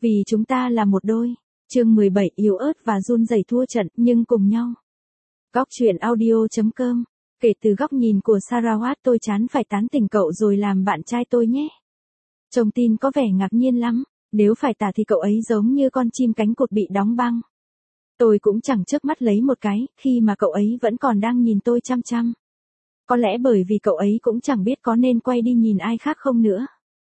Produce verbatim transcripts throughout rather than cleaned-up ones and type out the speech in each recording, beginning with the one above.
Vì chúng ta là một đôi. Chương mười bảy yếu ớt và run rẩy thua trận nhưng cùng nhau. Góc truyện audio.com. Kể từ góc nhìn của Sarawat tôi chán phải tán tỉnh cậu rồi làm bạn trai tôi nhé. Trông tin có vẻ ngạc nhiên lắm, nếu phải tả thì cậu ấy giống như con chim cánh cụt bị đóng băng. Tôi cũng chẳng chớp mắt lấy một cái, khi mà cậu ấy vẫn còn đang nhìn tôi chăm chăm. Có lẽ bởi vì cậu ấy cũng chẳng biết có nên quay đi nhìn ai khác không nữa.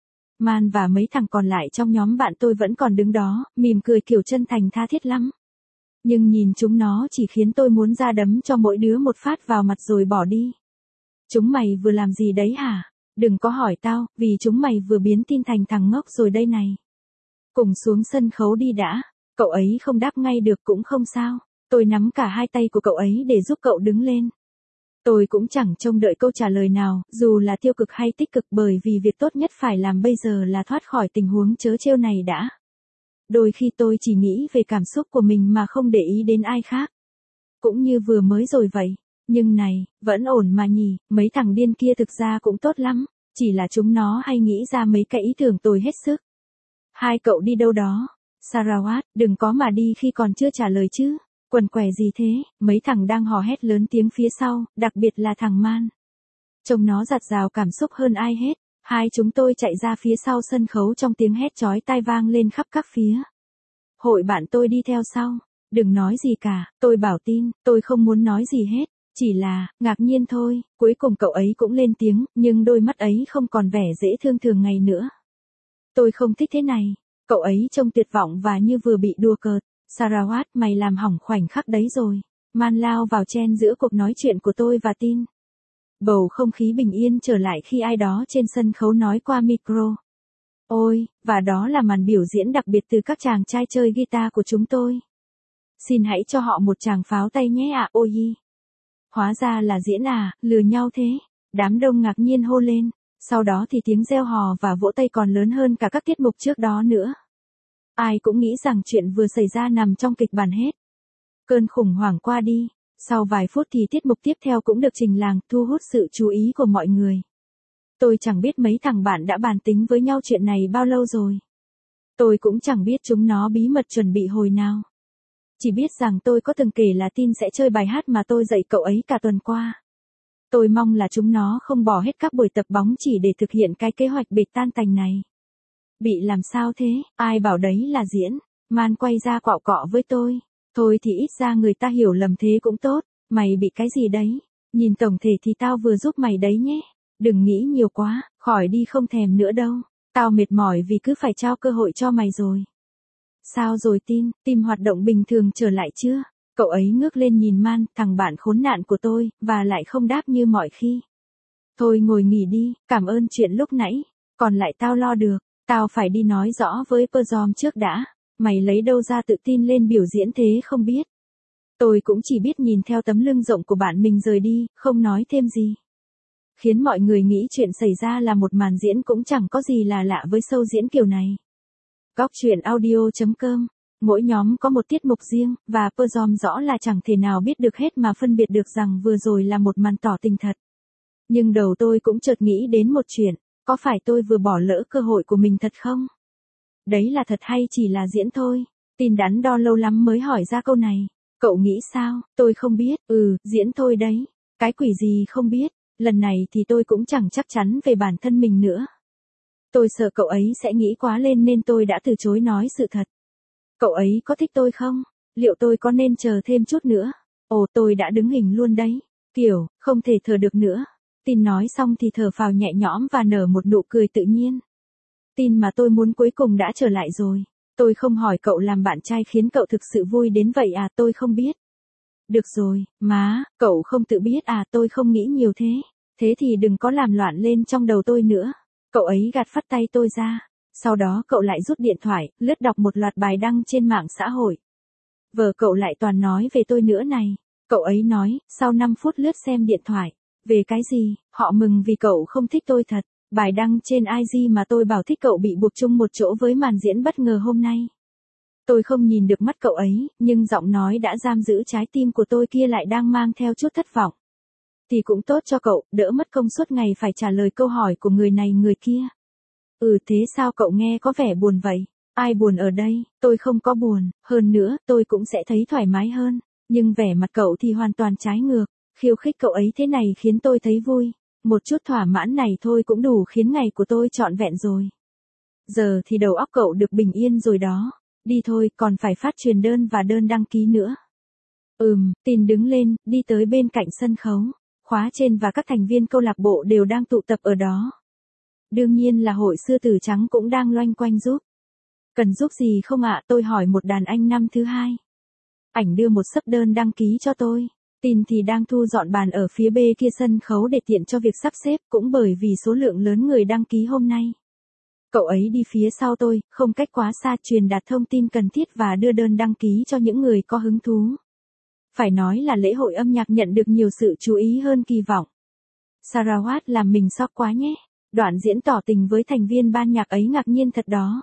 Man và mấy thằng còn lại trong nhóm bạn tôi vẫn còn đứng đó, mỉm cười kiểu chân thành tha thiết lắm. Nhưng nhìn chúng nó chỉ khiến tôi muốn ra đấm cho mỗi đứa một phát vào mặt rồi bỏ đi. Chúng mày vừa làm gì đấy hả? Đừng có hỏi tao, vì chúng mày vừa biến tin thành thằng ngốc rồi đây này. Cùng xuống sân khấu đi đã. Cậu ấy không đáp ngay được cũng không sao. Tôi nắm cả hai tay của cậu ấy để giúp cậu đứng lên. Tôi cũng chẳng trông đợi câu trả lời nào, dù là tiêu cực hay tích cực, bởi vì việc tốt nhất phải làm bây giờ là thoát khỏi tình huống trớ trêu này đã. Đôi khi tôi chỉ nghĩ về cảm xúc của mình mà không để ý đến ai khác. Cũng như vừa mới rồi vậy. Nhưng này, vẫn ổn mà nhỉ, mấy thằng điên kia thực ra cũng tốt lắm, chỉ là chúng nó hay nghĩ ra mấy cái ý tưởng tồi hết sức. Hai cậu đi đâu đó? Sarawat, đừng có mà đi khi còn chưa trả lời chứ. Quần què gì thế? Mấy thằng đang hò hét lớn tiếng phía sau, đặc biệt là thằng Man. Trông nó giặt rào cảm xúc hơn ai hết. Hai chúng tôi chạy ra phía sau sân khấu trong tiếng hét chói tai vang lên khắp các phía. Hội bạn tôi đi theo sau. Đừng nói gì cả, tôi bảo tin, tôi không muốn nói gì hết. Chỉ là, ngạc nhiên thôi. Cuối cùng cậu ấy cũng lên tiếng, nhưng đôi mắt ấy không còn vẻ dễ thương thường ngày nữa. Tôi không thích thế này. Cậu ấy trông tuyệt vọng và như vừa bị đùa cợt. Sarawat, mày làm hỏng khoảnh khắc đấy rồi. Man lao vào chen giữa cuộc nói chuyện của tôi và tin. Bầu không khí bình yên trở lại khi ai đó trên sân khấu nói qua micro. Ôi, và đó là màn biểu diễn đặc biệt từ các chàng trai chơi guitar của chúng tôi. Xin hãy cho họ một tràng pháo tay nhé ạ, ôi. Hóa ra là diễn à, lừa nhau thế. Đám đông ngạc nhiên hô lên. Sau đó thì tiếng reo hò và vỗ tay còn lớn hơn cả các tiết mục trước đó nữa. Ai cũng nghĩ rằng chuyện vừa xảy ra nằm trong kịch bản hết. Cơn khủng hoảng qua đi. Sau vài phút thì tiết mục tiếp theo cũng được trình làng, thu hút sự chú ý của mọi người. Tôi chẳng biết mấy thằng bạn đã bàn tính với nhau chuyện này bao lâu rồi. Tôi cũng chẳng biết chúng nó bí mật chuẩn bị hồi nào. Chỉ biết rằng tôi có từng kể là tin sẽ chơi bài hát mà tôi dạy cậu ấy cả tuần qua. Tôi mong là chúng nó không bỏ hết các buổi tập bóng chỉ để thực hiện cái kế hoạch bệt tan tành này. Bị làm sao thế? Ai bảo đấy là diễn? Man quay ra quạo cọ với tôi. Thôi thì ít ra người ta hiểu lầm thế cũng tốt. Mày bị cái gì đấy? Nhìn tổng thể thì tao vừa giúp mày đấy nhé. Đừng nghĩ nhiều quá, khỏi đi không thèm nữa đâu. Tao mệt mỏi vì cứ phải trao cơ hội cho mày rồi. Sao rồi tin, tim hoạt động bình thường trở lại chưa? Cậu ấy ngước lên nhìn Man, thằng bạn khốn nạn của tôi, và lại không đáp như mọi khi. Thôi ngồi nghỉ đi, cảm ơn chuyện lúc nãy. Còn lại tao lo được, tao phải đi nói rõ với Pezom trước đã. Mày lấy đâu ra tự tin lên biểu diễn thế không biết. Tôi cũng chỉ biết nhìn theo tấm lưng rộng của bạn mình rời đi, không nói thêm gì. Khiến mọi người nghĩ chuyện xảy ra là một màn diễn cũng chẳng có gì là lạ với show diễn kiểu này. Góc truyện audio.com. Mỗi nhóm có một tiết mục riêng, và Pezom rõ là chẳng thể nào biết được hết mà phân biệt được rằng vừa rồi là một màn tỏ tình thật. Nhưng đầu tôi cũng chợt nghĩ đến một chuyện, có phải tôi vừa bỏ lỡ cơ hội của mình thật không? Đấy là thật hay chỉ là diễn thôi? Tin đắn đo lâu lắm mới hỏi ra câu này. Cậu nghĩ sao? Tôi không biết. Ừ, diễn thôi đấy. Cái quỷ gì không biết. Lần này thì tôi cũng chẳng chắc chắn về bản thân mình nữa. Tôi sợ cậu ấy sẽ nghĩ quá lên nên tôi đã từ chối nói sự thật. Cậu ấy có thích tôi không? Liệu tôi có nên chờ thêm chút nữa? Ồ, tôi đã đứng hình luôn đấy. Kiểu, không thể thở được nữa. Tin nói xong thì thở phào nhẹ nhõm và nở một nụ cười tự nhiên. Tin mà tôi muốn cuối cùng đã trở lại rồi. Tôi không hỏi cậu làm bạn trai khiến cậu thực sự vui đến vậy à, tôi không biết. Được rồi, má, cậu không tự biết à, tôi không nghĩ nhiều thế. Thế thì đừng có làm loạn lên trong đầu tôi nữa. Cậu ấy gạt phắt tay tôi ra. Sau đó cậu lại rút điện thoại, lướt đọc một loạt bài đăng trên mạng xã hội. Vợ cậu lại toàn nói về tôi nữa này. Cậu ấy nói, sau năm phút lướt xem điện thoại. Về cái gì, họ mừng vì cậu không thích tôi thật. Bài đăng trên i giê mà tôi bảo thích cậu bị buộc chung một chỗ với màn diễn bất ngờ hôm nay. Tôi không nhìn được mắt cậu ấy, nhưng giọng nói đã giam giữ trái tim của tôi kia lại đang mang theo chút thất vọng. Thì cũng tốt cho cậu, đỡ mất công suốt ngày phải trả lời câu hỏi của người này người kia. Ừ thế sao cậu nghe có vẻ buồn vậy? Ai buồn ở đây, tôi không có buồn, hơn nữa, tôi cũng sẽ thấy thoải mái hơn. Nhưng vẻ mặt cậu thì hoàn toàn trái ngược, khiêu khích cậu ấy thế này khiến tôi thấy vui. Một chút thỏa mãn này thôi cũng đủ khiến ngày của tôi trọn vẹn rồi. Giờ thì đầu óc cậu được bình yên rồi đó. Đi thôi, còn phải phát truyền đơn và đơn đăng ký nữa. Ừm, Tin đứng lên, đi tới bên cạnh sân khấu. Khóa trên và các thành viên câu lạc bộ đều đang tụ tập ở đó. Đương nhiên là hội sư tử trắng cũng đang loanh quanh giúp. Cần giúp gì không ạ? Tôi hỏi một đàn anh năm thứ hai. Ảnh đưa một xấp đơn đăng ký cho tôi. Tin thì đang thu dọn bàn ở phía bên kia sân khấu để tiện cho việc sắp xếp, cũng bởi vì số lượng lớn người đăng ký hôm nay. Cậu ấy đi phía sau tôi, không cách quá xa, truyền đạt thông tin cần thiết và đưa đơn đăng ký cho những người có hứng thú. Phải nói là lễ hội âm nhạc nhận được nhiều sự chú ý hơn kỳ vọng. Sarawat làm mình sốc quá nhé. Đoạn diễn tỏ tình với thành viên ban nhạc ấy ngạc nhiên thật đó.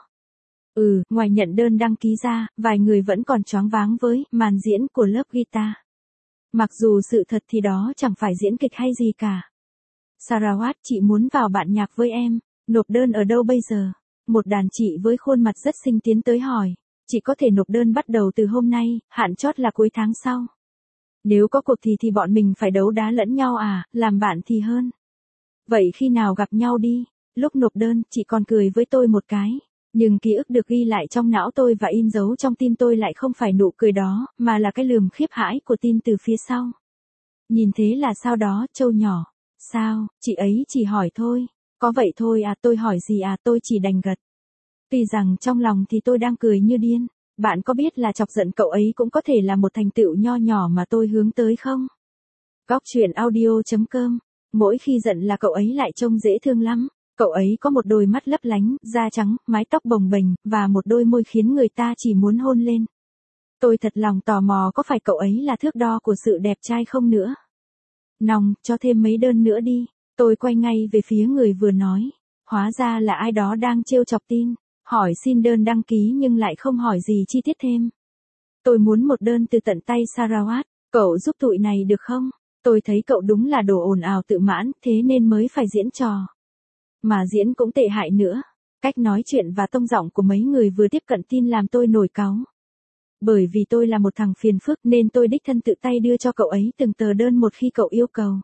Ừ, ngoài nhận đơn đăng ký ra, vài người vẫn còn choáng váng với màn diễn của lớp guitar. Mặc dù sự thật thì đó chẳng phải diễn kịch hay gì cả. Sarawat, chị muốn vào bạn nhạc với em, nộp đơn ở đâu bây giờ? Một đàn chị với khuôn mặt rất xinh tiến tới hỏi. Chị có thể nộp đơn bắt đầu từ hôm nay, hạn chót là cuối tháng sau. Nếu có cuộc thì thì bọn mình phải đấu đá lẫn nhau à, làm bạn thì hơn. Vậy khi nào gặp nhau đi? Lúc nộp đơn, chị còn cười với tôi một cái. Nhưng ký ức được ghi lại trong não tôi và in dấu trong tim tôi lại không phải nụ cười đó, mà là cái lườm khiếp hãi của Tin từ phía sau. Nhìn thế là sao đó, trâu nhỏ. Sao, chị ấy chỉ hỏi thôi. Có vậy thôi à, tôi hỏi gì à, tôi chỉ đành gật. Tuy rằng trong lòng thì tôi đang cười như điên. Bạn có biết là chọc giận cậu ấy cũng có thể là một thành tựu nho nhỏ mà tôi hướng tới không? Góc truyện audio chấm com. Mỗi khi giận là cậu ấy lại trông dễ thương lắm. Cậu ấy có một đôi mắt lấp lánh, da trắng, mái tóc bồng bềnh, và một đôi môi khiến người ta chỉ muốn hôn lên. Tôi thật lòng tò mò có phải cậu ấy là thước đo của sự đẹp trai không nữa. Nòng, cho thêm mấy đơn nữa đi. Tôi quay ngay về phía người vừa nói. Hóa ra là ai đó đang trêu chọc Tin. Hỏi xin đơn đăng ký nhưng lại không hỏi gì chi tiết thêm. Tôi muốn một đơn từ tận tay Sarawat. Cậu giúp tụi này được không? Tôi thấy cậu đúng là đồ ồn ào tự mãn, thế nên mới phải diễn trò. Mà diễn cũng tệ hại nữa. Cách nói chuyện và tông giọng của mấy người vừa tiếp cận Tin làm tôi nổi cáu. Bởi vì tôi là một thằng phiền phức nên tôi đích thân tự tay đưa cho cậu ấy từng tờ đơn một khi cậu yêu cầu.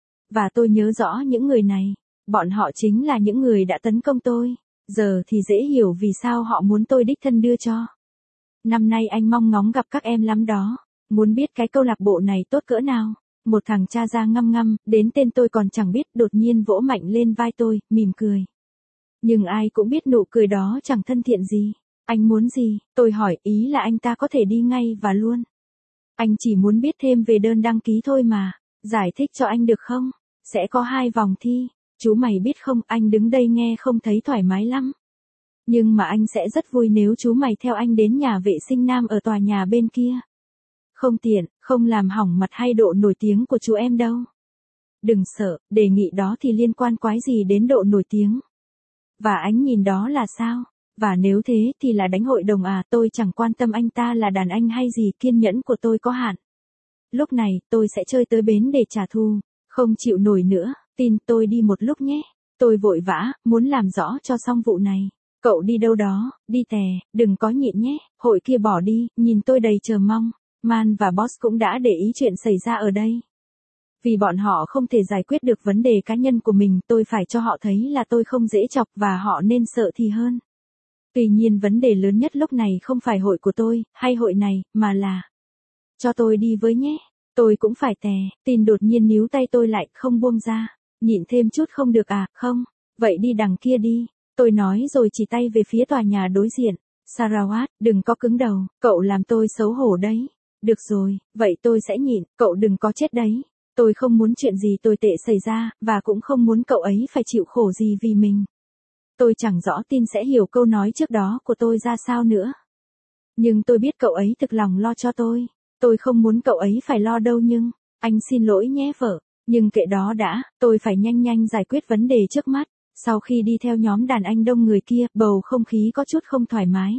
Và tôi nhớ rõ những người này. Bọn họ chính là những người đã tấn công tôi. Giờ thì dễ hiểu vì sao họ muốn tôi đích thân đưa cho. Năm nay anh mong ngóng gặp các em lắm đó. Muốn biết cái câu lạc bộ này tốt cỡ nào. Một thằng cha da ngăm ngăm, đến tên tôi còn chẳng biết, đột nhiên vỗ mạnh lên vai tôi, mỉm cười. Nhưng ai cũng biết nụ cười đó chẳng thân thiện gì. Anh muốn gì? Tôi hỏi, ý là anh ta có thể đi ngay và luôn. Anh chỉ muốn biết thêm về đơn đăng ký thôi mà. Giải thích cho anh được không? Sẽ có hai vòng thi. Chú mày biết không, anh đứng đây nghe không thấy thoải mái lắm. Nhưng mà anh sẽ rất vui nếu chú mày theo anh đến nhà vệ sinh nam ở tòa nhà bên kia. Không tiện, không làm hỏng mặt hay độ nổi tiếng của chú em đâu. Đừng sợ, đề nghị đó thì liên quan quái gì đến độ nổi tiếng. Và ánh nhìn đó là sao? Và nếu thế thì là đánh hội đồng à, tôi chẳng quan tâm anh ta là đàn anh hay gì, kiên nhẫn của tôi có hạn. Lúc này, tôi sẽ chơi tới bến để trả thù, không chịu nổi nữa, Tin tôi đi một lúc nhé. Tôi vội vã, muốn làm rõ cho xong vụ này. Cậu đi đâu đó, đi tè, đừng có nhịn nhé, hội kia bỏ đi, nhìn tôi đầy chờ mong. Man và Boss cũng đã để ý chuyện xảy ra ở đây. Vì bọn họ không thể giải quyết được vấn đề cá nhân của mình, tôi phải cho họ thấy là tôi không dễ chọc và họ nên sợ thì hơn. Tuy nhiên vấn đề lớn nhất lúc này không phải hội của tôi, hay hội này, mà là cho tôi đi với nhé. Tôi cũng phải tè. Tin đột nhiên níu tay tôi lại, không buông ra. Nhịn thêm chút không được à, không? Vậy đi đằng kia đi. Tôi nói rồi chỉ tay về phía tòa nhà đối diện. Sarawat, đừng có cứng đầu, cậu làm tôi xấu hổ đấy. Được rồi, vậy tôi sẽ nhịn, cậu đừng có chết đấy. Tôi không muốn chuyện gì tồi tệ xảy ra, và cũng không muốn cậu ấy phải chịu khổ gì vì mình. Tôi chẳng rõ Tin sẽ hiểu câu nói trước đó của tôi ra sao nữa. Nhưng tôi biết cậu ấy thực lòng lo cho tôi. Tôi không muốn cậu ấy phải lo đâu nhưng, anh xin lỗi nhé vợ. Nhưng kệ đó đã, tôi phải nhanh nhanh giải quyết vấn đề trước mắt. Sau khi đi theo nhóm đàn anh đông người kia, bầu không khí có chút không thoải mái.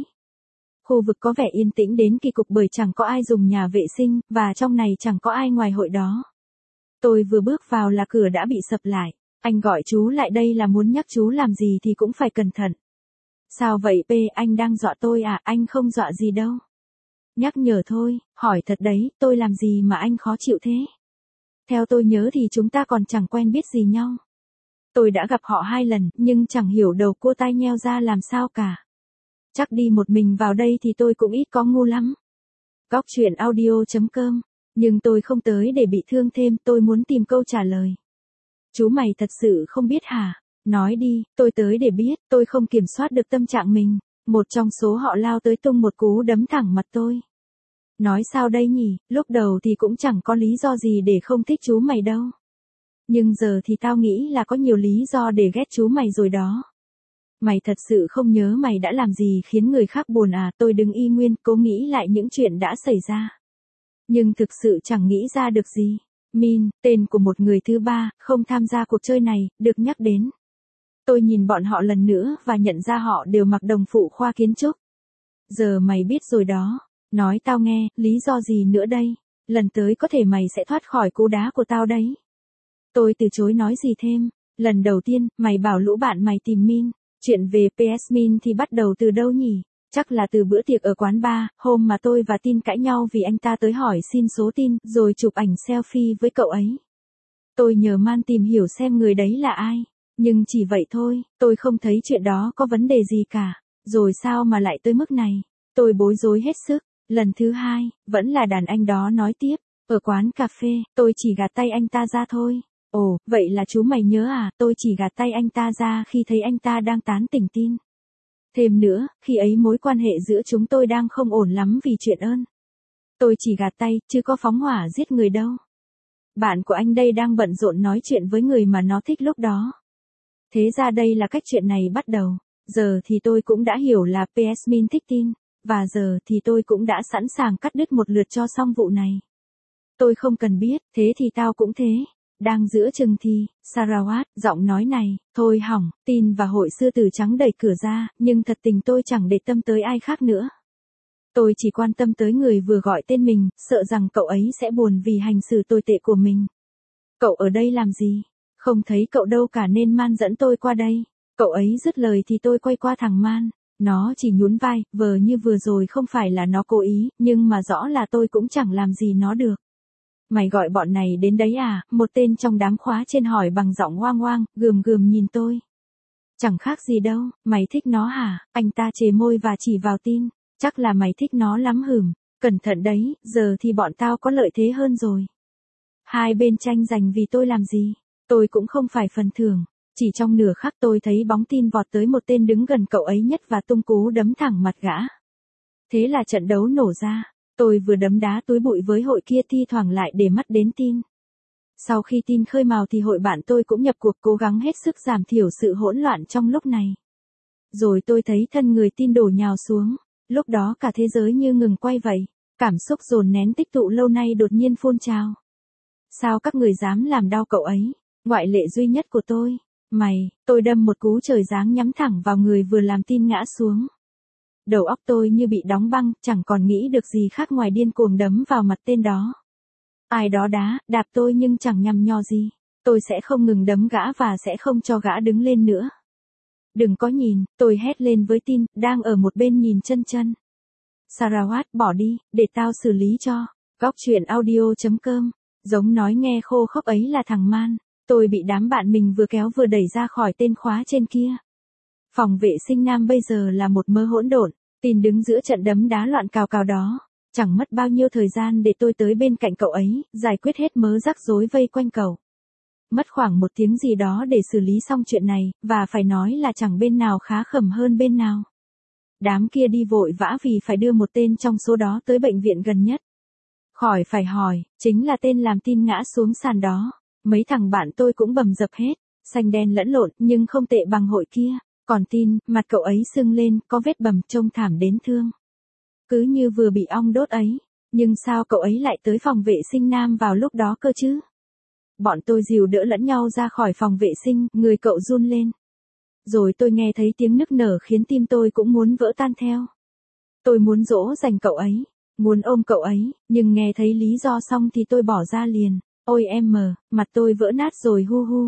Khu vực có vẻ yên tĩnh đến kỳ cục bởi chẳng có ai dùng nhà vệ sinh, và trong này chẳng có ai ngoài hội đó. Tôi vừa bước vào là cửa đã bị sập lại. Anh gọi chú lại đây là muốn nhắc chú làm gì thì cũng phải cẩn thận. Sao vậy P, anh đang dọa tôi à, anh không dọa gì đâu. Nhắc nhở thôi, hỏi thật đấy, tôi làm gì mà anh khó chịu thế? Theo tôi nhớ thì chúng ta còn chẳng quen biết gì nhau. Tôi đã gặp họ hai lần, nhưng chẳng hiểu đầu cô tai nheo ra làm sao cả. Chắc đi một mình vào đây thì tôi cũng ít có ngu lắm. Góc chuyện audio chấm com. Nhưng tôi không tới để bị thương thêm, tôi muốn tìm câu trả lời. Chú mày thật sự không biết hả? Nói đi, tôi tới để biết, tôi không kiểm soát được tâm trạng mình. Một trong số họ lao tới tung một cú đấm thẳng mặt tôi. Nói sao đây nhỉ, lúc đầu thì cũng chẳng có lý do gì để không thích chú mày đâu. Nhưng giờ thì tao nghĩ là có nhiều lý do để ghét chú mày rồi đó. Mày thật sự không nhớ mày đã làm gì khiến người khác buồn à? Tôi đứng y nguyên, cố nghĩ lại những chuyện đã xảy ra. Nhưng thực sự chẳng nghĩ ra được gì. Min, tên của một người thứ ba, không tham gia cuộc chơi này, được nhắc đến. Tôi nhìn bọn họ lần nữa và nhận ra họ đều mặc đồng phụ khoa kiến trúc. Giờ mày biết rồi đó. Nói tao nghe, lý do gì nữa đây? Lần tới có thể mày sẽ thoát khỏi cú đá của tao đấy. Tôi từ chối nói gì thêm. Lần đầu tiên, mày bảo lũ bạn mày tìm Min. Chuyện về pê ét Min thì bắt đầu từ đâu nhỉ? Chắc là từ bữa tiệc ở quán bar, hôm mà tôi và Tin cãi nhau vì anh ta tới hỏi xin số Tin, rồi chụp ảnh selfie với cậu ấy. Tôi nhờ Man tìm hiểu xem người đấy là ai. Nhưng chỉ vậy thôi, tôi không thấy chuyện đó có vấn đề gì cả. Rồi sao mà lại tới mức này? Tôi bối rối hết sức. Lần thứ hai, vẫn là đàn anh đó nói tiếp. Ở quán cà phê, tôi chỉ gạt tay anh ta ra thôi. Ồ, vậy là chú mày nhớ à, tôi chỉ gạt tay anh ta ra khi thấy anh ta đang tán tỉnh Tin. Thêm nữa, khi ấy mối quan hệ giữa chúng tôi đang không ổn lắm vì chuyện ơn. Tôi chỉ gạt tay, chứ có phóng hỏa giết người đâu. Bạn của anh đây đang bận rộn nói chuyện với người mà nó thích lúc đó. Thế ra đây là cách chuyện này bắt đầu. Giờ thì tôi cũng đã hiểu là pê ét Min thích Tin. Và giờ thì tôi cũng đã sẵn sàng cắt đứt một lượt cho xong vụ này. Tôi không cần biết, thế thì tao cũng thế. Đang giữa chừng thì, Sarawat, giọng nói này, thôi hỏng, Tin và hội sư tử trắng đẩy cửa ra, nhưng thật tình tôi chẳng để tâm tới ai khác nữa. Tôi chỉ quan tâm tới người vừa gọi tên mình, sợ rằng cậu ấy sẽ buồn vì hành xử tồi tệ của mình. Cậu ở đây làm gì? Không thấy cậu đâu cả nên Man dẫn tôi qua đây. Cậu ấy dứt lời thì tôi quay qua thằng Man. Nó chỉ nhún vai, vờ như vừa rồi không phải là nó cố ý, nhưng mà rõ là tôi cũng chẳng làm gì nó được. Mày gọi bọn này đến đấy à? Một tên trong đám khóa trên hỏi bằng giọng hoang hoang, gườm gườm nhìn tôi. Chẳng khác gì đâu, mày thích nó hả? Anh ta chề môi và chỉ vào Tin. Chắc là mày thích nó lắm hửm. Cẩn thận đấy, giờ thì bọn tao có lợi thế hơn rồi. Hai bên tranh giành vì tôi làm gì? Tôi cũng không phải phần thưởng. Chỉ trong nửa khắc tôi thấy bóng Tin vọt tới một tên đứng gần cậu ấy nhất và tung cú đấm thẳng mặt gã. Thế là trận đấu nổ ra. Tôi vừa đấm đá túi bụi với hội kia thi thoảng lại để mắt đến Tin. Sau khi Tin khơi mào thì hội bạn tôi cũng nhập cuộc cố gắng hết sức giảm thiểu sự hỗn loạn trong lúc này. Rồi tôi thấy thân người Tin đổ nhào xuống. Lúc đó cả thế giới như ngừng quay vậy. Cảm xúc dồn nén tích tụ lâu nay đột nhiên phun trào. Sao các người dám làm đau cậu ấy? Ngoại lệ duy nhất của tôi. Mày, tôi đâm một cú trời giáng nhắm thẳng vào người vừa làm Tin ngã xuống. Đầu óc tôi như bị đóng băng, chẳng còn nghĩ được gì khác ngoài điên cuồng đấm vào mặt tên đó. Ai đó đá, đạp tôi nhưng chẳng nhằm nhò gì. Tôi sẽ không ngừng đấm gã và sẽ không cho gã đứng lên nữa. Đừng có nhìn, tôi hét lên với Tin, đang ở một bên nhìn chân chân. Sarawat, bỏ đi, để tao xử lý cho. Góc chuyện audio chấm com. Giống nói nghe khô khốc ấy là thằng Man. Tôi bị đám bạn mình vừa kéo vừa đẩy ra khỏi tên khóa trên kia. Phòng vệ sinh nam bây giờ là một mớ hỗn độn. Tin đứng giữa trận đấm đá loạn cào cào đó. Chẳng mất bao nhiêu thời gian để tôi tới bên cạnh cậu ấy, giải quyết hết mớ rắc rối vây quanh cậu. Mất khoảng một tiếng gì đó để xử lý xong chuyện này, và phải nói là chẳng bên nào khá khẩm hơn bên nào. Đám kia đi vội vã vì phải đưa một tên trong số đó tới bệnh viện gần nhất. Khỏi phải hỏi, chính là tên làm Tin ngã xuống sàn đó. Mấy thằng bạn tôi cũng bầm dập hết, xanh đen lẫn lộn nhưng không tệ bằng hội kia. Còn Tin, mặt cậu ấy sưng lên, có vết bầm trông thảm đến thương. Cứ như vừa bị ong đốt ấy. Nhưng sao cậu ấy lại tới phòng vệ sinh nam vào lúc đó cơ chứ? Bọn tôi dìu đỡ lẫn nhau ra khỏi phòng vệ sinh, người cậu run lên. Rồi tôi nghe thấy tiếng nức nở khiến tim tôi cũng muốn vỡ tan theo. Tôi muốn dỗ dành cậu ấy, muốn ôm cậu ấy, nhưng nghe thấy lý do xong thì tôi bỏ ra liền. Ôi em mờ, mặt tôi vỡ nát rồi hu hu.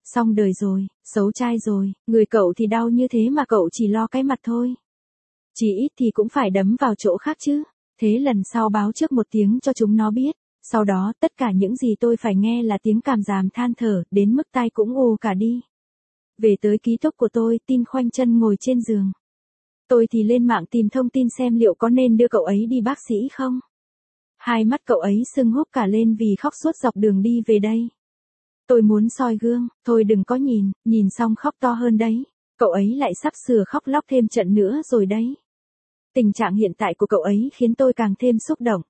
Xong đời rồi, xấu trai rồi, người cậu thì đau như thế mà cậu chỉ lo cái mặt thôi. Chỉ ít thì cũng phải đấm vào chỗ khác chứ. Thế lần sau báo trước một tiếng cho chúng nó biết. Sau đó tất cả những gì tôi phải nghe là tiếng cảm giảm than thở, đến mức tai cũng ù cả đi. Về tới ký túc của tôi, Tin khoanh chân ngồi trên giường. Tôi thì lên mạng tìm thông tin xem liệu có nên đưa cậu ấy đi bác sĩ không. Hai mắt cậu ấy sưng húp cả lên vì khóc suốt dọc đường đi về đây. Tôi muốn soi gương, thôi đừng có nhìn, nhìn xong khóc to hơn đấy. Cậu ấy lại sắp sửa khóc lóc thêm trận nữa rồi đấy. Tình trạng hiện tại của cậu ấy khiến tôi càng thêm xúc động.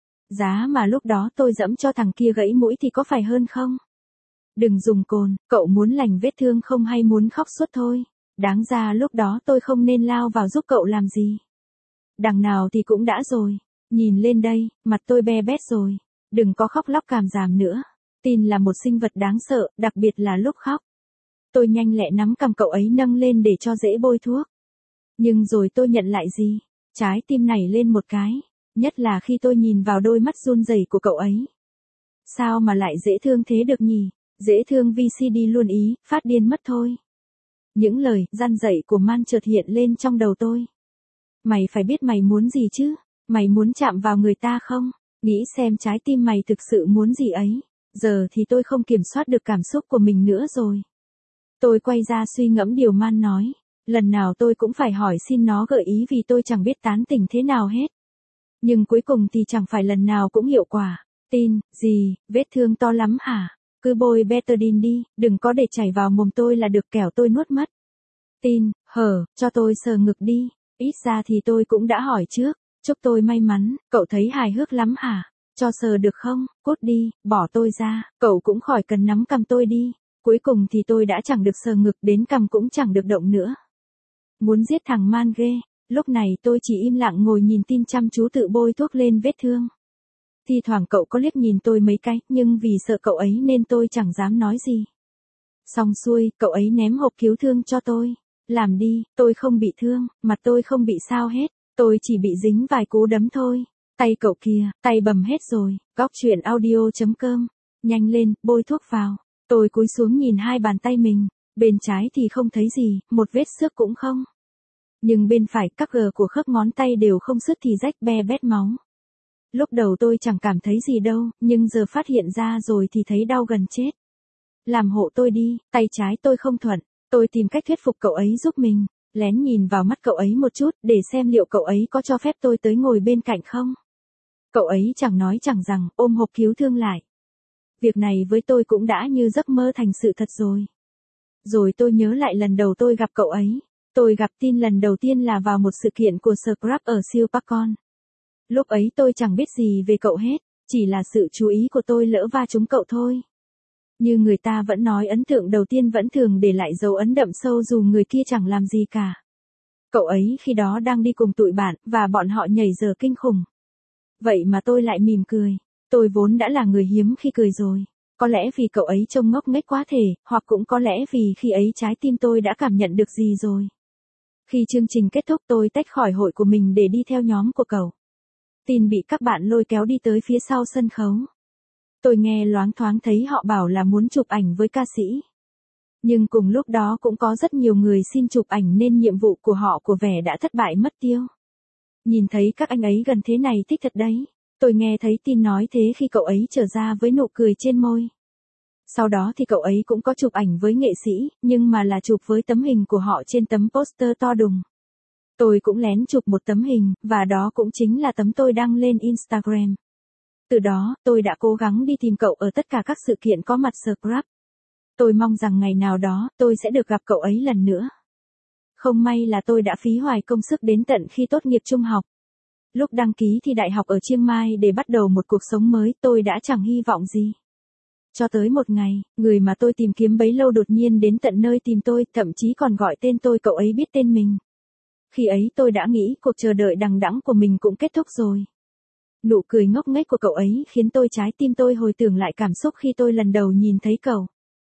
Giá mà lúc đó tôi dẫm cho thằng kia gãy mũi thì có phải hơn không? Đừng dùng cồn, cậu muốn lành vết thương không hay muốn khóc suốt thôi. Đáng ra lúc đó tôi không nên lao vào giúp cậu làm gì. Đằng nào thì cũng đã rồi. Nhìn lên đây, mặt tôi be bét rồi. Đừng có khóc lóc cảm giảm nữa. Tin là một sinh vật đáng sợ, đặc biệt là lúc khóc. Tôi nhanh lẹ nắm cầm cậu ấy nâng lên để cho dễ bôi thuốc. Nhưng rồi tôi nhận lại gì? Trái tim nảy lên một cái. Nhất là khi tôi nhìn vào đôi mắt run rẩy của cậu ấy. Sao mà lại dễ thương thế được nhỉ? Dễ thương vê xê đê luôn ý, phát điên mất thôi. Những lời răn dạy của Man chợt hiện lên trong đầu tôi. Mày phải biết mày muốn gì chứ? Mày muốn chạm vào người ta không? Nghĩ xem trái tim mày thực sự muốn gì ấy. Giờ thì tôi không kiểm soát được cảm xúc của mình nữa rồi. Tôi quay ra suy ngẫm điều Man nói. Lần nào tôi cũng phải hỏi xin nó gợi ý vì tôi chẳng biết tán tỉnh thế nào hết. Nhưng cuối cùng thì chẳng phải lần nào cũng hiệu quả. Tin, gì, vết thương to lắm hả? Cứ bôi betadine đi, đừng có để chảy vào mồm tôi là được kẻo tôi nuốt mất. Tin, hở, cho tôi sờ ngực đi. Ít ra thì tôi cũng đã hỏi trước. Chúc tôi may mắn, cậu thấy hài hước lắm hả? Cho sờ được không? Cút đi, bỏ tôi ra, cậu cũng khỏi cần nắm cầm tôi đi. Cuối cùng thì tôi đã chẳng được sờ ngực, đến cầm cũng chẳng được động nữa. Muốn giết thằng Man ghê. Lúc này tôi chỉ im lặng ngồi nhìn Tin chăm chú tự bôi thuốc lên vết thương. Thi thoảng cậu có liếc nhìn tôi mấy cái, nhưng vì sợ cậu ấy nên tôi chẳng dám nói gì. Xong xuôi, cậu ấy ném hộp cứu thương cho tôi. Làm đi, tôi không bị thương, mặt tôi không bị sao hết, tôi chỉ bị dính vài cú đấm thôi. Tay cậu kia, tay bầm hết rồi. Góc truyện audio chấm com. Nhanh lên, bôi thuốc vào. Tôi cúi xuống nhìn hai bàn tay mình. Bên trái thì không thấy gì, một vết xước cũng không. Nhưng bên phải, các gờ của khớp ngón tay đều không sứt thì rách be bét máu. Lúc đầu tôi chẳng cảm thấy gì đâu, nhưng giờ phát hiện ra rồi thì thấy đau gần chết. Làm hộ tôi đi, tay trái tôi không thuận. Tôi tìm cách thuyết phục cậu ấy giúp mình. Lén nhìn vào mắt cậu ấy một chút để xem liệu cậu ấy có cho phép tôi tới ngồi bên cạnh không. Cậu ấy chẳng nói chẳng rằng, ôm hộp cứu thương lại. Việc này với tôi cũng đã như giấc mơ thành sự thật rồi. Rồi tôi nhớ lại lần đầu tôi gặp cậu ấy. Tôi gặp Tin lần đầu tiên là vào một sự kiện của Scrub ở Siêu Pacon. Lúc ấy tôi chẳng biết gì về cậu hết, chỉ là sự chú ý của tôi lỡ va trúng cậu thôi. Như người ta vẫn nói ấn tượng đầu tiên vẫn thường để lại dấu ấn đậm sâu dù người kia chẳng làm gì cả. Cậu ấy khi đó đang đi cùng tụi bạn, và bọn họ nhảy giờ kinh khủng. Vậy mà tôi lại mỉm cười. Tôi vốn đã là người hiếm khi cười rồi. Có lẽ vì cậu ấy trông ngốc nghếch quá thể, hoặc cũng có lẽ vì khi ấy trái tim tôi đã cảm nhận được gì rồi. Khi chương trình kết thúc tôi tách khỏi hội của mình để đi theo nhóm của cậu. Tin bị các bạn lôi kéo đi tới phía sau sân khấu. Tôi nghe loáng thoáng thấy họ bảo là muốn chụp ảnh với ca sĩ. Nhưng cùng lúc đó cũng có rất nhiều người xin chụp ảnh nên nhiệm vụ của họ của vẻ đã thất bại mất tiêu. Nhìn thấy các anh ấy gần thế này thích thật đấy. Tôi nghe thấy Tin nói thế khi cậu ấy trở ra với nụ cười trên môi. Sau đó thì cậu ấy cũng có chụp ảnh với nghệ sĩ, nhưng mà là chụp với tấm hình của họ trên tấm poster to đùng. Tôi cũng lén chụp một tấm hình, và đó cũng chính là tấm tôi đăng lên Instagram. Từ đó, tôi đã cố gắng đi tìm cậu ở tất cả các sự kiện có mặt Scrub. Tôi mong rằng ngày nào đó, tôi sẽ được gặp cậu ấy lần nữa. Không may là tôi đã phí hoài công sức đến tận khi tốt nghiệp trung học. Lúc đăng ký thi đại học ở Chiang Mai để bắt đầu một cuộc sống mới, tôi đã chẳng hy vọng gì. Cho tới một ngày, người mà tôi tìm kiếm bấy lâu đột nhiên đến tận nơi tìm tôi, thậm chí còn gọi tên tôi, cậu ấy biết tên mình. Khi ấy tôi đã nghĩ cuộc chờ đợi đằng đẵng của mình cũng kết thúc rồi. Nụ cười ngốc nghếch của cậu ấy khiến tôi trái tim tôi hồi tưởng lại cảm xúc khi tôi lần đầu nhìn thấy cậu.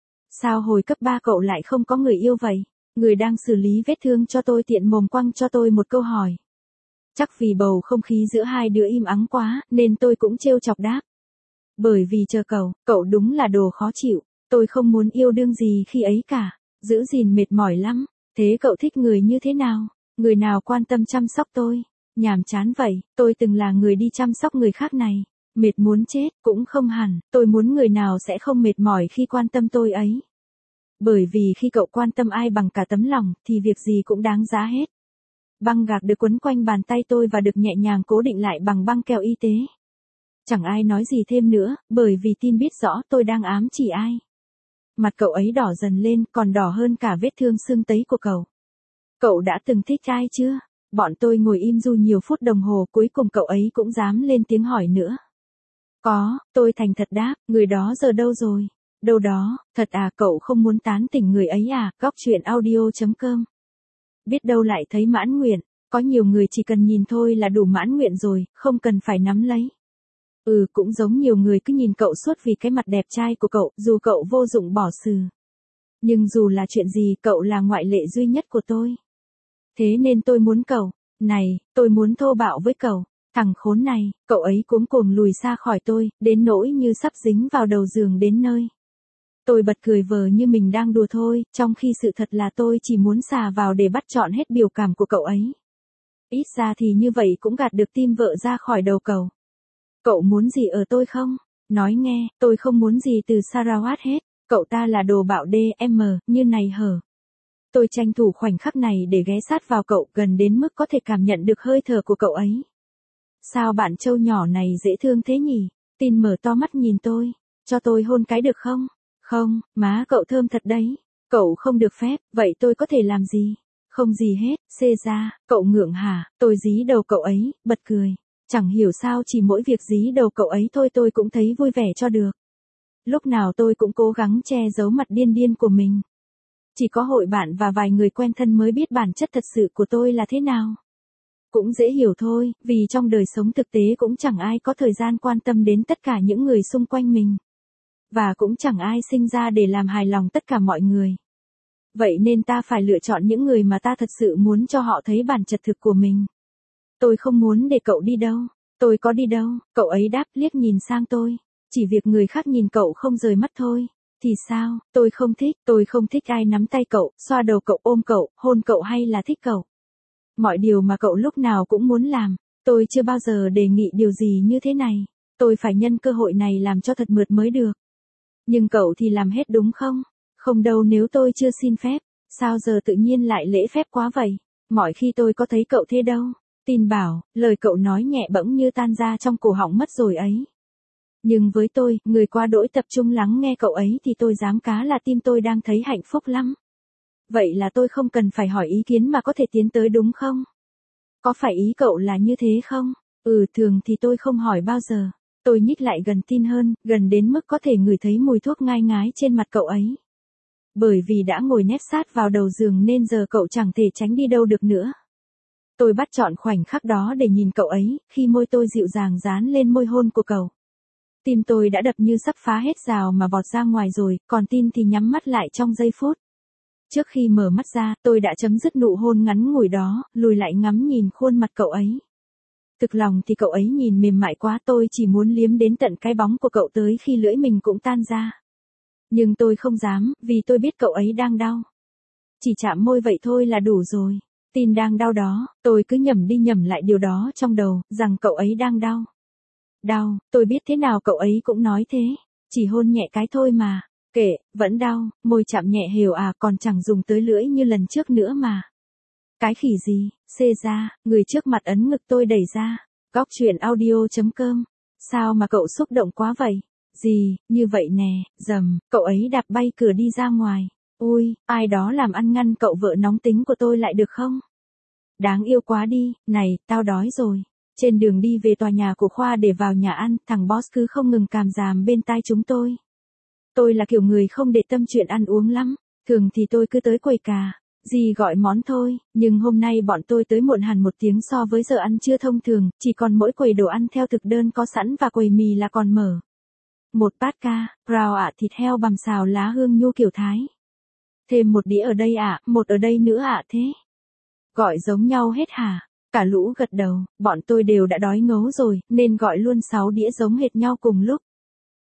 Sao hồi cấp ba cậu lại không có người yêu vậy? Người đang xử lý vết thương cho tôi tiện mồm quăng cho tôi một câu hỏi. Chắc vì bầu không khí giữa hai đứa im ắng quá, nên tôi cũng trêu chọc đáp. Bởi vì chờ cậu, cậu đúng là đồ khó chịu. Tôi không muốn yêu đương gì khi ấy cả, giữ gìn mệt mỏi lắm. Thế cậu thích người như thế nào? Người nào quan tâm chăm sóc tôi? Nhàm chán vậy, tôi từng là người đi chăm sóc người khác này. Mệt muốn chết, cũng không hẳn, tôi muốn người nào sẽ không mệt mỏi khi quan tâm tôi ấy. Bởi vì khi cậu quan tâm ai bằng cả tấm lòng, thì việc gì cũng đáng giá hết. Băng gạc được quấn quanh bàn tay tôi và được nhẹ nhàng cố định lại bằng băng keo y tế. Chẳng ai nói gì thêm nữa, bởi vì tin biết rõ tôi đang ám chỉ ai. Mặt cậu ấy đỏ dần lên, còn đỏ hơn cả vết thương sưng tấy của cậu. Cậu đã từng thích ai chưa? Bọn tôi ngồi im ru nhiều phút đồng hồ, cuối cùng cậu ấy cũng dám lên tiếng hỏi nữa. Có, tôi thành thật đáp, người đó giờ đâu rồi? Đâu đó, thật à, cậu không muốn tán tỉnh người ấy à? Góc chuyện audio chấm com. Biết đâu lại thấy mãn nguyện, có nhiều người chỉ cần nhìn thôi là đủ mãn nguyện rồi, không cần phải nắm lấy. Ừ, cũng giống nhiều người cứ nhìn cậu suốt vì cái mặt đẹp trai của cậu, dù cậu vô dụng bỏ xừ. Nhưng dù là chuyện gì, cậu là ngoại lệ duy nhất của tôi. Thế nên tôi muốn cậu, này, tôi muốn thô bạo với cậu. Thằng khốn này, cậu ấy cuống cuồng lùi xa khỏi tôi, đến nỗi như sắp dính vào đầu giường đến nơi. Tôi bật cười vờ như mình đang đùa thôi, trong khi sự thật là tôi chỉ muốn xà vào để bắt trọn hết biểu cảm của cậu ấy. Ít ra thì như vậy cũng gạt được tim vợ ra khỏi đầu cậu. Cậu muốn gì ở tôi không? Nói nghe, tôi không muốn gì từ Sarawat hết, cậu ta là đồ bạo đê em, như này hở. Tôi tranh thủ khoảnh khắc này để ghé sát vào cậu gần đến mức có thể cảm nhận được hơi thở của cậu ấy. Sao bạn trâu nhỏ này dễ thương thế nhỉ? Tin mở to mắt nhìn tôi, cho tôi hôn cái được không? Không, má cậu thơm thật đấy. Cậu không được phép, vậy tôi có thể làm gì? Không gì hết, xê ra, cậu ngượng hả? Tôi dí đầu cậu ấy, bật cười. Chẳng hiểu sao chỉ mỗi việc dí đầu cậu ấy thôi tôi cũng thấy vui vẻ cho được. Lúc nào tôi cũng cố gắng che giấu mặt điên điên của mình. Chỉ có hội bạn và vài người quen thân mới biết bản chất thật sự của tôi là thế nào. Cũng dễ hiểu thôi, vì trong đời sống thực tế cũng chẳng ai có thời gian quan tâm đến tất cả những người xung quanh mình. Và cũng chẳng ai sinh ra để làm hài lòng tất cả mọi người. Vậy nên ta phải lựa chọn những người mà ta thật sự muốn cho họ thấy bản chất thực của mình. Tôi không muốn để cậu đi đâu. Tôi có đi đâu? Cậu ấy đáp liếc nhìn sang tôi. Chỉ việc người khác nhìn cậu không rời mắt thôi. Thì sao? Tôi không thích. Tôi không thích ai nắm tay cậu, xoa đầu cậu, ôm cậu, hôn cậu hay là thích cậu. Mọi điều mà cậu lúc nào cũng muốn làm. Tôi chưa bao giờ đề nghị điều gì như thế này. Tôi phải nhân cơ hội này làm cho thật mượt mới được. Nhưng cậu thì làm hết đúng không? Không đâu, nếu tôi chưa xin phép. Sao giờ tự nhiên lại lễ phép quá vậy? Mọi khi tôi có thấy cậu thế đâu. Tin bảo, lời cậu nói nhẹ bẫng như tan ra trong cổ họng mất rồi ấy. Nhưng với tôi, người quá đỗi tập trung lắng nghe cậu ấy thì tôi dám cá là tim tôi đang thấy hạnh phúc lắm. Vậy là tôi không cần phải hỏi ý kiến mà có thể tiến tới đúng không? Có phải ý cậu là như thế không? Ừ, thường thì tôi không hỏi bao giờ. Tôi nhích lại gần tin hơn, gần đến mức có thể ngửi thấy mùi thuốc ngai ngái trên mặt cậu ấy. Bởi vì đã ngồi nép sát vào đầu giường nên giờ cậu chẳng thể tránh đi đâu được nữa. Tôi bắt chọn khoảnh khắc đó để nhìn cậu ấy, khi môi tôi dịu dàng dán lên môi hôn của cậu. Tim tôi đã đập như sắp phá hết rào mà vọt ra ngoài rồi, còn tin thì nhắm mắt lại trong giây phút. Trước khi mở mắt ra, tôi đã chấm dứt nụ hôn ngắn ngủi đó, lùi lại ngắm nhìn khuôn mặt cậu ấy. Thực lòng thì cậu ấy nhìn mềm mại quá, tôi chỉ muốn liếm đến tận cái bóng của cậu tới khi lưỡi mình cũng tan ra. Nhưng tôi không dám, vì tôi biết cậu ấy đang đau. Chỉ chạm môi vậy thôi là đủ rồi. Tin đang đau đó, tôi cứ nhẩm đi nhẩm lại điều đó trong đầu, rằng cậu ấy đang đau. Đau, tôi biết thế nào cậu ấy cũng nói thế. Chỉ hôn nhẹ cái thôi mà. Kệ, vẫn đau, môi chạm nhẹ hều à, còn chẳng dùng tới lưỡi như lần trước nữa mà. Cái khỉ gì? Xê ra, người trước mặt ấn ngực tôi đẩy ra. Góc chuyện audio chấm com. Sao mà cậu xúc động quá vậy? Gì, như vậy nè, dầm, cậu ấy đạp bay cửa đi ra ngoài. Ui, ai đó làm ăn ngăn cậu vợ nóng tính của tôi lại được không? Đáng yêu quá đi, này, tao đói rồi. Trên đường đi về tòa nhà của Khoa để vào nhà ăn, thằng boss cứ không ngừng càm ràm bên tai chúng tôi. Tôi là kiểu người không để tâm chuyện ăn uống lắm, thường thì tôi cứ tới quầy cà, gì gọi món thôi, nhưng hôm nay bọn tôi tới muộn hẳn một tiếng so với giờ ăn trưa thông thường, chỉ còn mỗi quầy đồ ăn theo thực đơn có sẵn và quầy mì là còn mở. Một bát ca, rau ạ, thịt heo bằm xào lá hương nhu kiểu Thái. Thêm một đĩa ở đây ạ, một ở đây nữa ạ thế. Gọi giống nhau hết hả? Cả lũ gật đầu, bọn tôi đều đã đói ngấu rồi, nên gọi luôn sáu đĩa giống hệt nhau cùng lúc.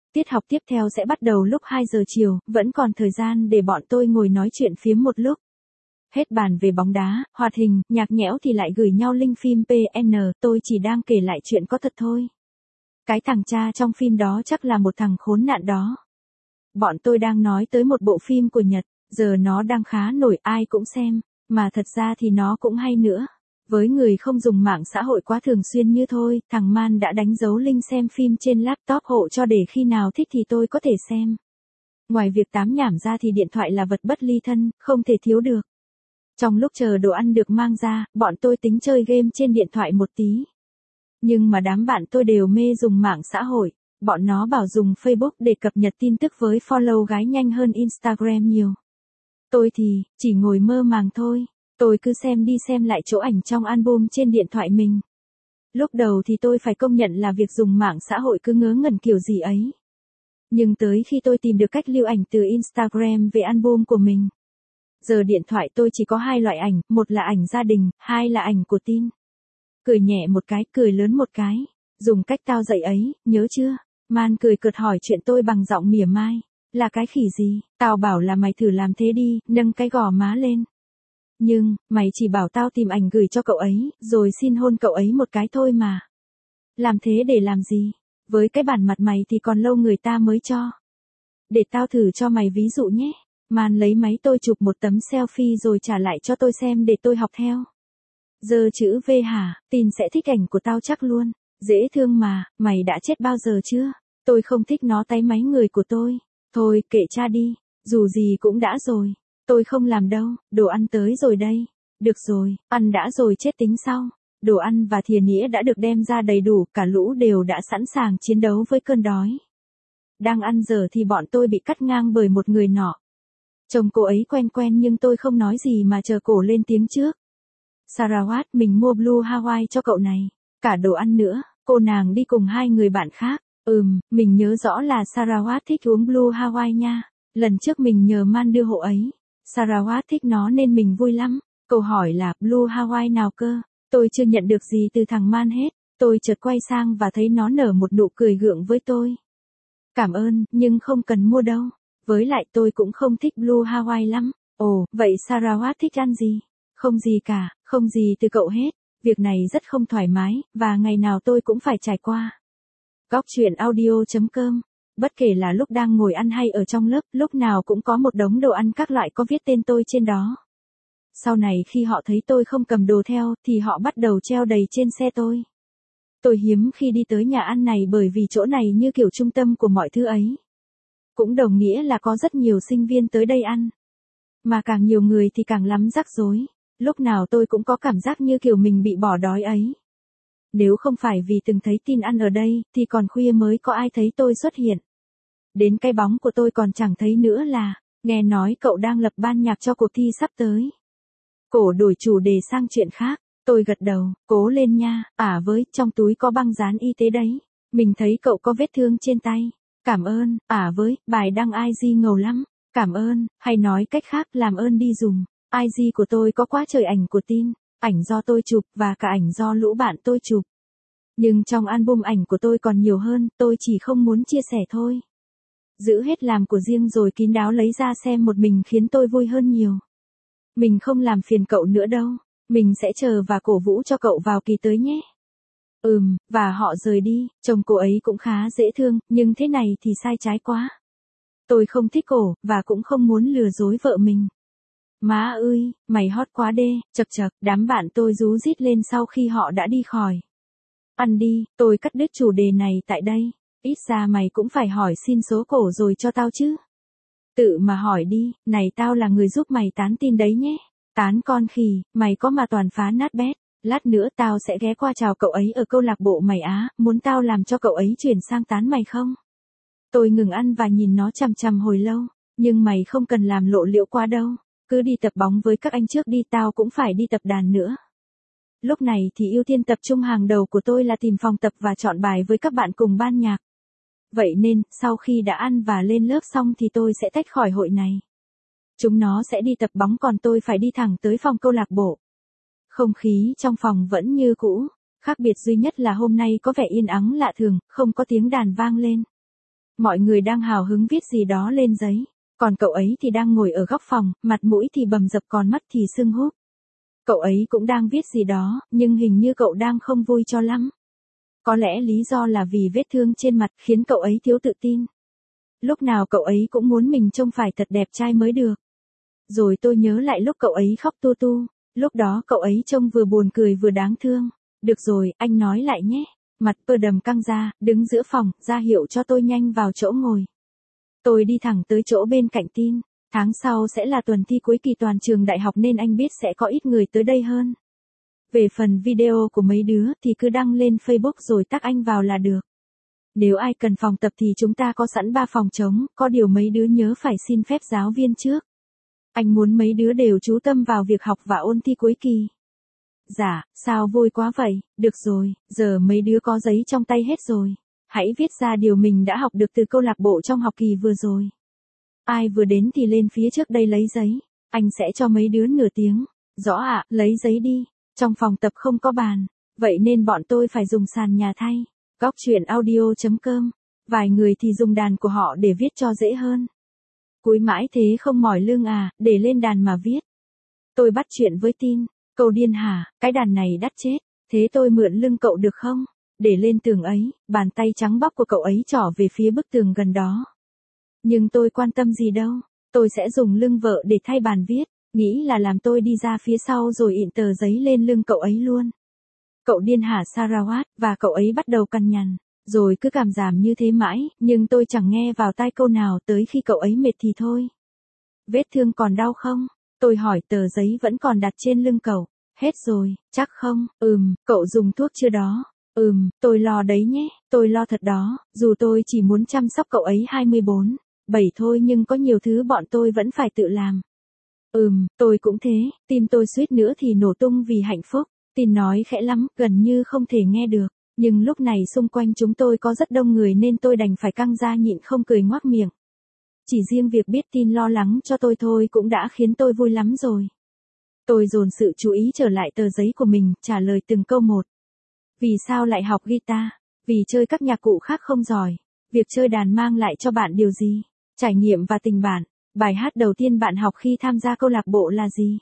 Tiết học tiếp theo sẽ bắt đầu lúc hai giờ chiều, vẫn còn thời gian để bọn tôi ngồi nói chuyện phiếm một lúc. Hết bàn về bóng đá, hoạt hình, nhạc nhẽo thì lại gửi nhau link phim pê en, tôi chỉ đang kể lại chuyện có thật thôi. Cái thằng cha trong phim đó chắc là một thằng khốn nạn đó. Bọn tôi đang nói tới một bộ phim của Nhật, giờ nó đang khá nổi ai cũng xem, mà thật ra thì nó cũng hay nữa. Với người không dùng mạng xã hội quá thường xuyên như thôi, thằng Man đã đánh dấu link xem phim trên laptop hộ cho để khi nào thích thì tôi có thể xem. Ngoài việc tám nhảm ra thì điện thoại là vật bất ly thân, không thể thiếu được. Trong lúc chờ đồ ăn được mang ra, bọn tôi tính chơi game trên điện thoại một tí. Nhưng mà đám bạn tôi đều mê dùng mạng xã hội, bọn nó bảo dùng Facebook để cập nhật tin tức với follow gái nhanh hơn Instagram nhiều. Tôi thì, chỉ ngồi mơ màng thôi, tôi cứ xem đi xem lại chỗ ảnh trong album trên điện thoại mình. Lúc đầu thì tôi phải công nhận là việc dùng mạng xã hội cứ ngớ ngẩn kiểu gì ấy. Nhưng tới khi tôi tìm được cách lưu ảnh từ Instagram về album của mình. Giờ điện thoại tôi chỉ có hai loại ảnh, một là ảnh gia đình, hai là ảnh của tin. Cười nhẹ một cái, cười lớn một cái. Dùng cách tao dạy ấy, nhớ chưa? Man cười cợt hỏi chuyện tôi bằng giọng mỉa mai. Là cái khỉ gì? Tao bảo là mày thử làm thế đi, nâng cái gò má lên. Nhưng, mày chỉ bảo tao tìm ảnh gửi cho cậu ấy, rồi xin hôn cậu ấy một cái thôi mà. Làm thế để làm gì? Với cái bản mặt mày thì còn lâu người ta mới cho. Để tao thử cho mày ví dụ nhé. Man lấy máy tôi chụp một tấm selfie rồi trả lại cho tôi xem để tôi học theo. Giờ chữ V hả, tin sẽ thích ảnh của tao chắc luôn. Dễ thương mà, mày đã chết bao giờ chưa? Tôi không thích nó táy máy người của tôi. Thôi, kệ cha đi, dù gì cũng đã rồi. Tôi không làm đâu, đồ ăn tới rồi đây. Được rồi, ăn đã rồi chết tính sau. Đồ ăn và thìa nĩa đã được đem ra đầy đủ, cả lũ đều đã sẵn sàng chiến đấu với cơn đói. Đang ăn giờ thì bọn tôi bị cắt ngang bởi một người nọ. Chồng cô ấy quen quen nhưng tôi không nói gì mà chờ cổ lên tiếng trước. Sarawat, mình mua Blue Hawaii cho cậu này. Cả đồ ăn nữa, cô nàng đi cùng hai người bạn khác. Ừm, mình nhớ rõ là Sarawat thích uống Blue Hawaii nha. Lần trước mình nhờ Man đưa hộ ấy. Sarawat thích nó nên mình vui lắm. Câu hỏi là Blue Hawaii nào cơ? Tôi chưa nhận được gì từ thằng Man hết. Tôi chợt quay sang và thấy nó nở một nụ cười gượng với tôi. Cảm ơn, nhưng không cần mua đâu. Với lại tôi cũng không thích Blue Hawaii lắm. Ồ, vậy Sarawat thích ăn gì? Không gì cả, không gì từ cậu hết. Việc này rất không thoải mái, và ngày nào tôi cũng phải trải qua. Góc chuyện audio chấm com. Bất kể là lúc đang ngồi ăn hay ở trong lớp, lúc nào cũng có một đống đồ ăn các loại có viết tên tôi trên đó. Sau này khi họ thấy tôi không cầm đồ theo, thì họ bắt đầu treo đầy trên xe tôi. Tôi hiếm khi đi tới nhà ăn này bởi vì chỗ này như kiểu trung tâm của mọi thứ ấy. Cũng đồng nghĩa là có rất nhiều sinh viên tới đây ăn. Mà càng nhiều người thì càng lắm rắc rối. Lúc nào tôi cũng có cảm giác như kiểu mình bị bỏ đói ấy. Nếu không phải vì từng thấy tin ăn ở đây, thì còn khuya mới có ai thấy tôi xuất hiện. Đến cái bóng của tôi còn chẳng thấy nữa là, nghe nói cậu đang lập ban nhạc cho cuộc thi sắp tới. Cổ đổi chủ đề sang chuyện khác, tôi gật đầu, cố lên nha, à với, trong túi có băng dán y tế đấy. Mình thấy cậu có vết thương trên tay. Cảm ơn, à với, bài đăng i giê ngầu lắm. Cảm ơn, hay nói cách khác làm ơn đi dùng. i giê của tôi có quá trời ảnh của tin, ảnh do tôi chụp và cả ảnh do lũ bạn tôi chụp. Nhưng trong album ảnh của tôi còn nhiều hơn, tôi chỉ không muốn chia sẻ thôi. Giữ hết làm của riêng rồi kín đáo lấy ra xem một mình khiến tôi vui hơn nhiều. Mình không làm phiền cậu nữa đâu, mình sẽ chờ và cổ vũ cho cậu vào kỳ tới nhé. Ừm, và họ rời đi, chồng cô ấy cũng khá dễ thương, nhưng thế này thì sai trái quá. Tôi không thích cổ, và cũng không muốn lừa dối vợ mình. Má ơi, mày hot quá đê, chật chật, đám bạn tôi rú rít lên sau khi họ đã đi khỏi. Ăn đi, tôi cắt đứt chủ đề này tại đây, ít ra mày cũng phải hỏi xin số cổ rồi cho tao chứ. Tự mà hỏi đi, này tao là người giúp mày tán tin đấy nhé. Tán con khỉ, mày có mà toàn phá nát bét. Lát nữa tao sẽ ghé qua chào cậu ấy ở câu lạc bộ mày á, muốn tao làm cho cậu ấy chuyển sang tán mày không? Tôi ngừng ăn và nhìn nó chằm chằm hồi lâu, nhưng mày không cần làm lộ liễu quá đâu, cứ đi tập bóng với các anh trước đi, tao cũng phải đi tập đàn nữa. Lúc này thì ưu tiên tập trung hàng đầu của tôi là tìm phòng tập và chọn bài với các bạn cùng ban nhạc. Vậy nên, sau khi đã ăn và lên lớp xong thì tôi sẽ tách khỏi hội này. Chúng nó sẽ đi tập bóng còn tôi phải đi thẳng tới phòng câu lạc bộ. Không khí trong phòng vẫn như cũ, khác biệt duy nhất là hôm nay có vẻ yên ắng lạ thường, không có tiếng đàn vang lên. Mọi người đang hào hứng viết gì đó lên giấy. Còn cậu ấy thì đang ngồi ở góc phòng, mặt mũi thì bầm dập còn mắt thì sưng húp. Cậu ấy cũng đang viết gì đó, nhưng hình như cậu đang không vui cho lắm. Có lẽ lý do là vì vết thương trên mặt khiến cậu ấy thiếu tự tin. Lúc nào cậu ấy cũng muốn mình trông phải thật đẹp trai mới được. Rồi tôi nhớ lại lúc cậu ấy khóc tu tu, lúc đó cậu ấy trông vừa buồn cười vừa đáng thương. Được rồi, anh nói lại nhé. Mặt Perdam căng ra, đứng giữa phòng, ra hiệu cho tôi nhanh vào chỗ ngồi. Tôi đi thẳng tới chỗ bên cạnh tin. Tháng sau sẽ là tuần thi cuối kỳ toàn trường đại học nên anh biết sẽ có ít người tới đây hơn. Về phần video của mấy đứa thì cứ đăng lên Facebook rồi tag anh vào là được. Nếu ai cần phòng tập thì chúng ta có sẵn ba phòng trống, có điều mấy đứa nhớ phải xin phép giáo viên trước. Anh muốn mấy đứa đều chú tâm vào việc học và ôn thi cuối kỳ. Dạ, sao vui quá vậy, được rồi, giờ mấy đứa có giấy trong tay hết rồi. Hãy viết ra điều mình đã học được từ câu lạc bộ trong học kỳ vừa rồi. Ai vừa đến thì lên phía trước đây lấy giấy. Anh sẽ cho mấy đứa nửa tiếng. Rõ ạ, lấy giấy đi. Trong phòng tập không có bàn. Vậy nên bọn tôi phải dùng sàn nhà thay. Góc chuyện audio chấm com. Vài người thì dùng đàn của họ để viết cho dễ hơn. Cúi mãi thế không mỏi lưng à, để lên đàn mà viết. Tôi bắt chuyện với tin. Cậu điên hả, cái đàn này đắt chết. Thế tôi mượn lưng cậu được không? Để lên tường ấy, bàn tay trắng bóc của cậu ấy trỏ về phía bức tường gần đó. Nhưng tôi quan tâm gì đâu, tôi sẽ dùng lưng vợ để thay bàn viết, nghĩ là làm tôi đi ra phía sau rồi ịn tờ giấy lên lưng cậu ấy luôn. Cậu điên hả Sarawat, và cậu ấy bắt đầu cằn nhằn, rồi cứ cảm giảm như thế mãi, nhưng tôi chẳng nghe vào tai câu nào tới khi cậu ấy mệt thì thôi. Vết thương còn đau không? Tôi hỏi tờ giấy vẫn còn đặt trên lưng cậu. Hết rồi, chắc không? Ừm, cậu dùng thuốc chưa đó? Ừm, tôi lo đấy nhé, tôi lo thật đó, dù tôi chỉ muốn chăm sóc cậu ấy hai mươi bốn, bảy thôi nhưng có nhiều thứ bọn tôi vẫn phải tự làm. Ừm, tôi cũng thế, tim tôi suýt nữa thì nổ tung vì hạnh phúc. Tin nói khẽ lắm, gần như không thể nghe được, nhưng lúc này xung quanh chúng tôi có rất đông người nên tôi đành phải căng ra nhịn không cười ngoác miệng. Chỉ riêng việc biết tin lo lắng cho tôi thôi cũng đã khiến tôi vui lắm rồi. Tôi dồn sự chú ý trở lại tờ giấy của mình, trả lời từng câu một. Vì sao lại học guitar? Vì chơi các nhạc cụ khác không giỏi. Việc chơi đàn mang lại cho bạn điều gì? Trải nghiệm và tình bạn. Bài hát đầu tiên bạn học khi tham gia câu lạc bộ là gì?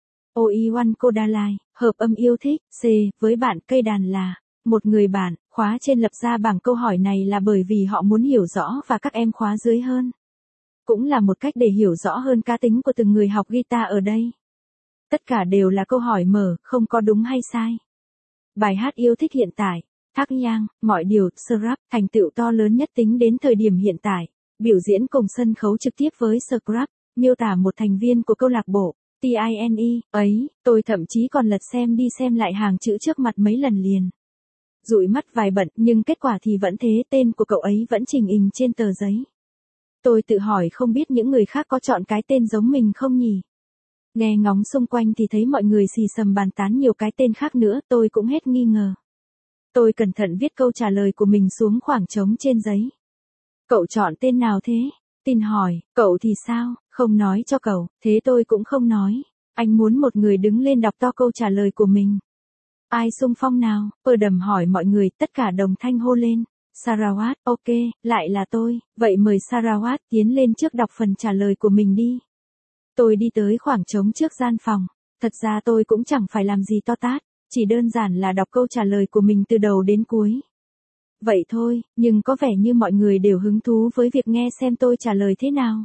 Oiwan Kodalai, hợp âm yêu thích. C. Với bạn cây đàn là một người bạn. Khóa trên lập ra bảng câu hỏi này là bởi vì họ muốn hiểu rõ và các em khóa dưới hơn. Cũng là một cách để hiểu rõ hơn cá tính của từng người học guitar ở đây. Tất cả đều là câu hỏi mở, không có đúng hay sai. Bài hát yêu thích hiện tại. Thác Nhang, mọi điều, Scrap, thành tựu to lớn nhất tính đến thời điểm hiện tại. Biểu diễn cùng sân khấu trực tiếp với Scrap, miêu tả một thành viên của câu lạc bộ. Tine, ấy, tôi thậm chí còn lật xem đi xem lại hàng chữ trước mặt mấy lần liền. Dụi mắt vài bận nhưng kết quả thì vẫn thế, tên của cậu ấy vẫn trình hình trên tờ giấy. Tôi tự hỏi không biết những người khác có chọn cái tên giống mình không nhỉ? Nghe ngóng xung quanh thì thấy mọi người xì xầm bàn tán nhiều cái tên khác nữa, tôi cũng hết nghi ngờ. Tôi cẩn thận viết câu trả lời của mình xuống khoảng trống trên giấy. Cậu chọn tên nào thế? Tin hỏi, cậu thì sao? Không nói cho cậu, thế tôi cũng không nói. Anh muốn một người đứng lên đọc to câu trả lời của mình. Ai xung phong nào? Perdam hỏi mọi người, tất cả đồng thanh hô lên. Sarawat, ok, lại là tôi, vậy mời Sarawat tiến lên trước đọc phần trả lời của mình đi. Tôi đi tới khoảng trống trước gian phòng. Thật ra tôi cũng chẳng phải làm gì to tát, chỉ đơn giản là đọc câu trả lời của mình từ đầu đến cuối. Vậy thôi, nhưng có vẻ như mọi người đều hứng thú với việc nghe xem tôi trả lời thế nào.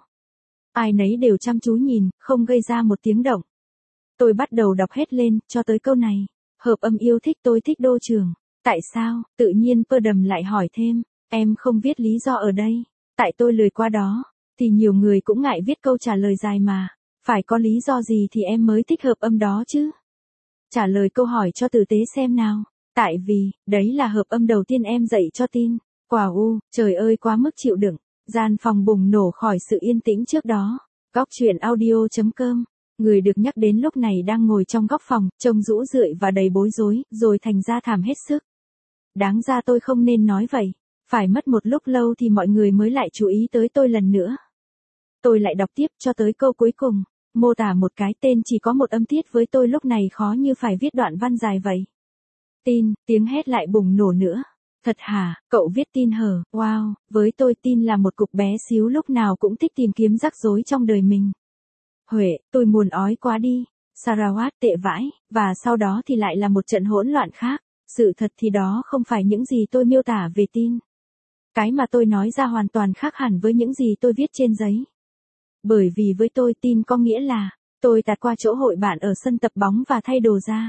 Ai nấy đều chăm chú nhìn, không gây ra một tiếng động. Tôi bắt đầu đọc hết lên, cho tới câu này. Hợp âm yêu thích tôi thích đô trường. Tại sao? Tự nhiên Perdam lại hỏi thêm. Em không viết lý do ở đây. Tại tôi lười qua đó. Thì nhiều người cũng ngại viết câu trả lời dài mà. Phải có lý do gì thì em mới thích hợp âm đó chứ? Trả lời câu hỏi cho tử tế xem nào. Tại vì, đấy là hợp âm đầu tiên em dạy cho tin. Quả u, trời ơi quá mức chịu đựng. Gian phòng bùng nổ khỏi sự yên tĩnh trước đó. Góc chuyện audio chấm com. Người được nhắc đến lúc này đang ngồi trong góc phòng, trông rũ rượi và đầy bối rối, rồi thành ra thảm hết sức. Đáng ra tôi không nên nói vậy. Phải mất một lúc lâu thì mọi người mới lại chú ý tới tôi lần nữa. Tôi lại đọc tiếp cho tới câu cuối cùng. Mô tả một cái tên chỉ có một âm tiết với tôi lúc này khó như phải viết đoạn văn dài vậy. Tin, tiếng hét lại bùng nổ nữa. Thật hả, cậu viết tin hở, wow, với tôi tin là một cục bé xíu lúc nào cũng thích tìm kiếm rắc rối trong đời mình. Huệ, tôi buồn ói quá đi. Sarawat tệ vãi, và sau đó thì lại là một trận hỗn loạn khác. Sự thật thì đó không phải những gì tôi miêu tả về tin. Cái mà tôi nói ra hoàn toàn khác hẳn với những gì tôi viết trên giấy. Bởi vì với tôi tin có nghĩa là, tôi tạt qua chỗ hội bạn ở sân tập bóng và thay đồ ra.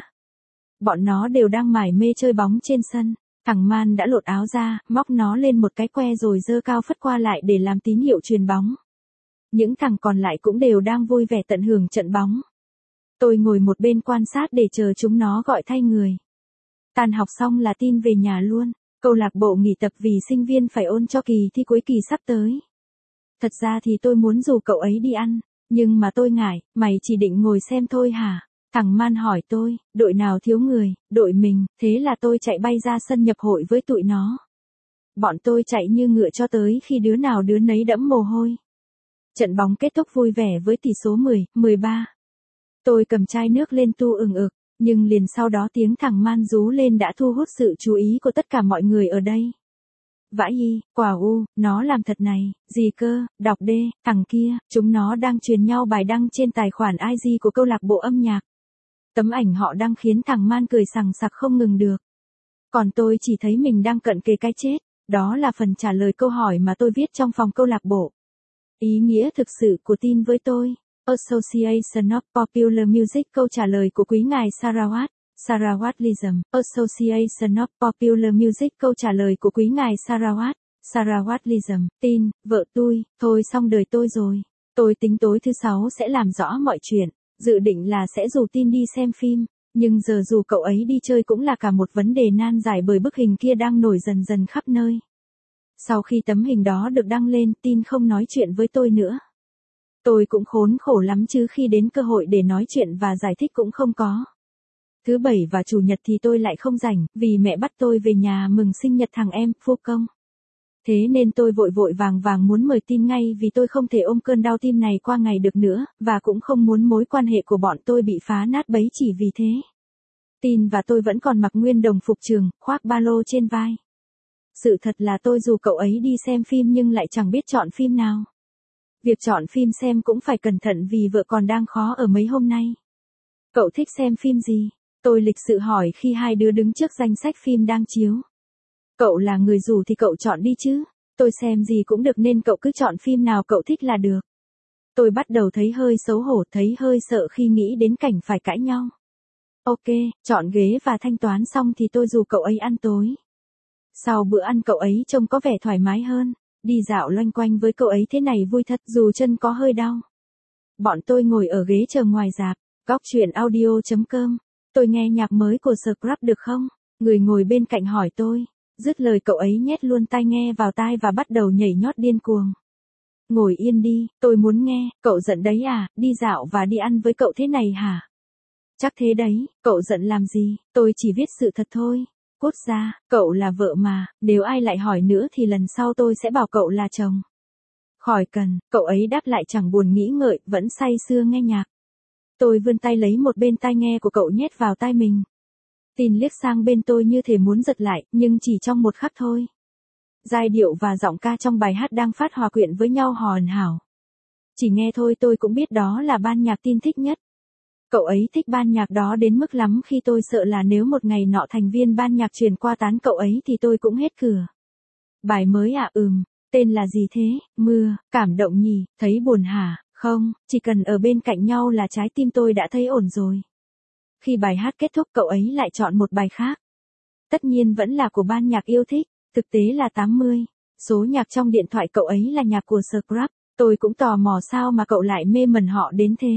Bọn nó đều đang mải mê chơi bóng trên sân. Thằng Man đã lột áo ra, móc nó lên một cái que rồi giơ cao phất qua lại để làm tín hiệu truyền bóng. Những thằng còn lại cũng đều đang vui vẻ tận hưởng trận bóng. Tôi ngồi một bên quan sát để chờ chúng nó gọi thay người. Tan học xong là tin về nhà luôn. Câu lạc bộ nghỉ tập vì sinh viên phải ôn cho kỳ thi cuối kỳ sắp tới. Thật ra thì tôi muốn rủ cậu ấy đi ăn, nhưng mà tôi ngại, mày chỉ định ngồi xem thôi hả? Thằng Man hỏi tôi, đội nào thiếu người, đội mình, thế là tôi chạy bay ra sân nhập hội với tụi nó. Bọn tôi chạy như ngựa cho tới khi đứa nào đứa nấy đẫm mồ hôi. Trận bóng kết thúc vui vẻ với tỷ số mười, mười ba. Tôi cầm chai nước lên tu ừng ực, nhưng liền sau đó tiếng thằng Man rú lên đã thu hút sự chú ý của tất cả mọi người ở đây. Vãi y, quả u, nó làm thật này, gì cơ, đọc đê, thằng kia, chúng nó đang truyền nhau bài đăng trên tài khoản i giê của câu lạc bộ âm nhạc. Tấm ảnh họ đăng khiến thằng Man cười sằng sặc không ngừng được. Còn tôi chỉ thấy mình đang cận kề cái chết, đó là phần trả lời câu hỏi mà tôi viết trong phòng câu lạc bộ. Ý nghĩa thực sự của tin với tôi. Association of Popular Music. Câu trả lời của quý ngài Sarawat. Sarawatlism. Association of Popular Music. Câu trả lời của quý ngài Sarawat. Sarawatlism. Tin, vợ tôi, thôi xong đời tôi rồi. Tôi tính tối thứ sáu sẽ làm rõ mọi chuyện. Dự định là sẽ rủ tin đi xem phim. Nhưng giờ dù cậu ấy đi chơi cũng là cả một vấn đề nan giải bởi bức hình kia đang nổi dần dần khắp nơi. Sau khi tấm hình đó được đăng lên, tin không nói chuyện với tôi nữa. Tôi cũng khốn khổ lắm chứ khi đến cơ hội để nói chuyện và giải thích cũng không có. Thứ bảy và chủ nhật thì tôi lại không rảnh, vì mẹ bắt tôi về nhà mừng sinh nhật thằng em, Phu Công. Thế nên tôi vội vội vàng vàng muốn mời tin ngay vì tôi không thể ôm cơn đau tim này qua ngày được nữa, và cũng không muốn mối quan hệ của bọn tôi bị phá nát bấy chỉ vì thế. Tin và tôi vẫn còn mặc nguyên đồng phục trường, khoác ba lô trên vai. Sự thật là tôi dù cậu ấy đi xem phim nhưng lại chẳng biết chọn phim nào. Việc chọn phim xem cũng phải cẩn thận vì vợ còn đang khó ở mấy hôm nay. Cậu thích xem phim gì? Tôi lịch sự hỏi khi hai đứa đứng trước danh sách phim đang chiếu. Cậu là người rủ thì cậu chọn đi chứ. Tôi xem gì cũng được nên cậu cứ chọn phim nào cậu thích là được. Tôi bắt đầu thấy hơi xấu hổ, thấy hơi sợ khi nghĩ đến cảnh phải cãi nhau. Ok, chọn ghế và thanh toán xong thì tôi rủ cậu ấy ăn tối. Sau bữa ăn cậu ấy trông có vẻ thoải mái hơn. Đi dạo loanh quanh với cậu ấy thế này vui thật dù chân có hơi đau. Bọn tôi ngồi ở ghế chờ ngoài rạp. Góc truyện audio chấm com. Tôi nghe nhạc mới của Scrub được không? Người ngồi bên cạnh hỏi tôi. Dứt lời cậu ấy nhét luôn tai nghe vào tai và bắt đầu nhảy nhót điên cuồng. Ngồi yên đi, tôi muốn nghe. Cậu giận đấy à, đi dạo và đi ăn với cậu thế này hả? Chắc thế đấy, cậu giận làm gì, tôi chỉ viết sự thật thôi. Cút ra, cậu là vợ mà, nếu ai lại hỏi nữa thì lần sau tôi sẽ bảo cậu là chồng. Khỏi cần, cậu ấy đáp lại chẳng buồn nghĩ ngợi, vẫn say sưa nghe nhạc. Tôi vươn tay lấy một bên tai nghe của cậu nhét vào tai mình. Tin liếc sang bên tôi như thể muốn giật lại, nhưng chỉ trong một khắc thôi. Giai điệu và giọng ca trong bài hát đang phát hòa quyện với nhau hoàn hảo. Chỉ nghe thôi tôi cũng biết đó là ban nhạc tin thích nhất. Cậu ấy thích ban nhạc đó đến mức lắm khi tôi sợ là nếu một ngày nọ thành viên ban nhạc truyền qua tán cậu ấy thì tôi cũng hết cửa. Bài mới à, ừm, tên là gì thế? Mưa, cảm động nhỉ, thấy buồn hả? Không, chỉ cần ở bên cạnh nhau là trái tim tôi đã thấy ổn rồi. Khi bài hát kết thúc cậu ấy lại chọn một bài khác. Tất nhiên vẫn là của ban nhạc yêu thích, thực tế là tám mươi. Số nhạc trong điện thoại cậu ấy là nhạc của Scrub, tôi cũng tò mò sao mà cậu lại mê mẩn họ đến thế.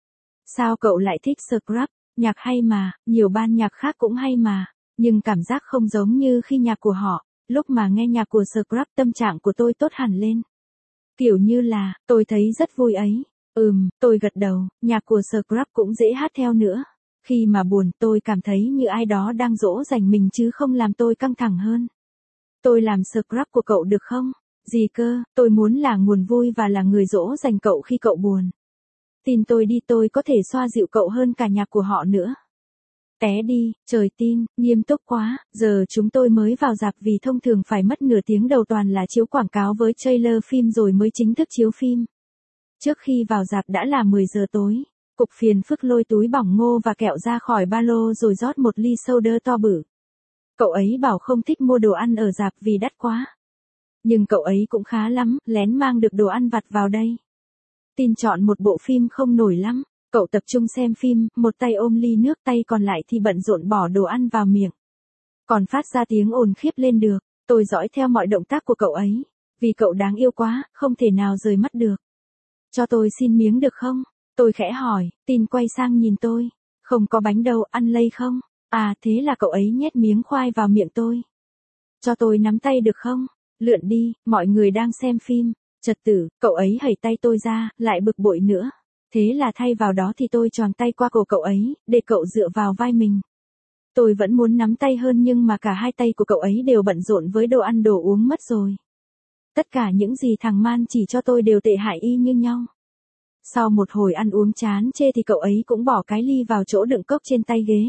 Sao cậu lại thích Scrub? Nhạc hay mà, nhiều ban nhạc khác cũng hay mà, nhưng cảm giác không giống như khi nhạc của họ. Lúc mà nghe nhạc của Scrub tâm trạng của tôi tốt hẳn lên. Kiểu như là, tôi thấy rất vui ấy. Ừm, tôi gật đầu, nhạc của Scrub cũng dễ hát theo nữa. Khi mà buồn tôi cảm thấy như ai đó đang dỗ dành mình chứ không làm tôi căng thẳng hơn. Tôi làm Scrub của cậu được không? Gì cơ, tôi muốn là nguồn vui và là người dỗ dành cậu khi cậu buồn. Tin tôi đi, tôi có thể xoa dịu cậu hơn cả nhạc của họ nữa. Té đi, trời tin, nghiêm túc quá, giờ chúng tôi mới vào rạp vì thông thường phải mất nửa tiếng đầu toàn là chiếu quảng cáo với trailer phim rồi mới chính thức chiếu phim. Trước khi vào rạp đã là mười giờ tối, cục phiền phức lôi túi bỏng ngô và kẹo ra khỏi ba lô rồi rót một ly soda to bự. Cậu ấy bảo không thích mua đồ ăn ở rạp vì đắt quá. Nhưng cậu ấy cũng khá lắm, lén mang được đồ ăn vặt vào đây. Tin chọn một bộ phim không nổi lắm. Cậu tập trung xem phim, một tay ôm ly nước tay còn lại thì bận rộn bỏ đồ ăn vào miệng. Còn phát ra tiếng ồn khiếp lên được, tôi dõi theo mọi động tác của cậu ấy. Vì cậu đáng yêu quá, không thể nào rời mắt được. Cho tôi xin miếng được không? Tôi khẽ hỏi, Tin quay sang nhìn tôi. Không có bánh đâu, ăn lây không? À thế là cậu ấy nhét miếng khoai vào miệng tôi. Cho tôi nắm tay được không? Lượn đi, mọi người đang xem phim. Trật tự, cậu ấy hẩy tay tôi ra, lại bực bội nữa. Thế là thay vào đó thì tôi choàng tay qua cổ cậu ấy, để cậu dựa vào vai mình. Tôi vẫn muốn nắm tay hơn nhưng mà cả hai tay của cậu ấy đều bận rộn với đồ ăn đồ uống mất rồi. Tất cả những gì thằng Man chỉ cho tôi đều tệ hại y như nhau. Sau một hồi ăn uống chán chê thì cậu ấy cũng bỏ cái ly vào chỗ đựng cốc trên tay ghế.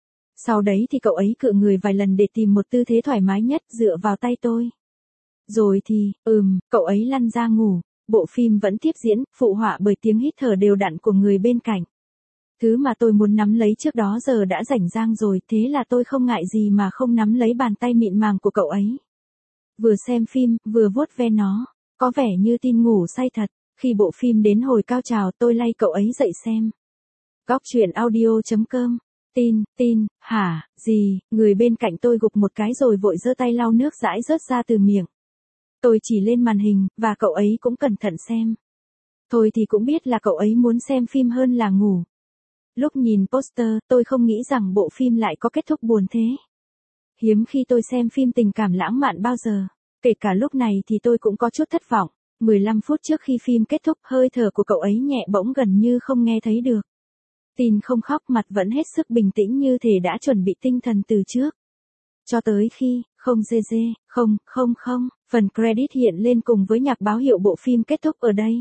Sau đấy thì cậu ấy cựa người vài lần để tìm một tư thế thoải mái nhất dựa vào tay tôi. Rồi thì, ừm, cậu ấy lăn ra ngủ. Bộ phim vẫn tiếp diễn, phụ họa bởi tiếng hít thở đều đặn của người bên cạnh. Thứ mà tôi muốn nắm lấy trước đó giờ đã rảnh rang rồi, thế là tôi không ngại gì mà không nắm lấy bàn tay mịn màng của cậu ấy. Vừa xem phim, vừa vuốt ve nó, có vẻ như Tin ngủ say thật. Khi bộ phim đến hồi cao trào tôi lay cậu ấy dậy xem. Góc truyện audio chấm com. Tin, Tin, hả, gì, người bên cạnh tôi gục một cái rồi vội giơ tay lau nước dãi rớt ra từ miệng. Tôi chỉ lên màn hình, và cậu ấy cũng cẩn thận xem. Thôi thì cũng biết là cậu ấy muốn xem phim hơn là ngủ. Lúc nhìn poster, tôi không nghĩ rằng bộ phim lại có kết thúc buồn thế. Hiếm khi tôi xem phim tình cảm lãng mạn bao giờ. Kể cả lúc này thì tôi cũng có chút thất vọng. mười lăm phút trước khi phim kết thúc, hơi thở của cậu ấy nhẹ bỗng gần như không nghe thấy được. Tin không khóc, mặt vẫn hết sức bình tĩnh như thể đã chuẩn bị tinh thần từ trước. Cho tới khi, không dê dê, không, không không, phần credit hiện lên cùng với nhạc báo hiệu bộ phim kết thúc ở đây.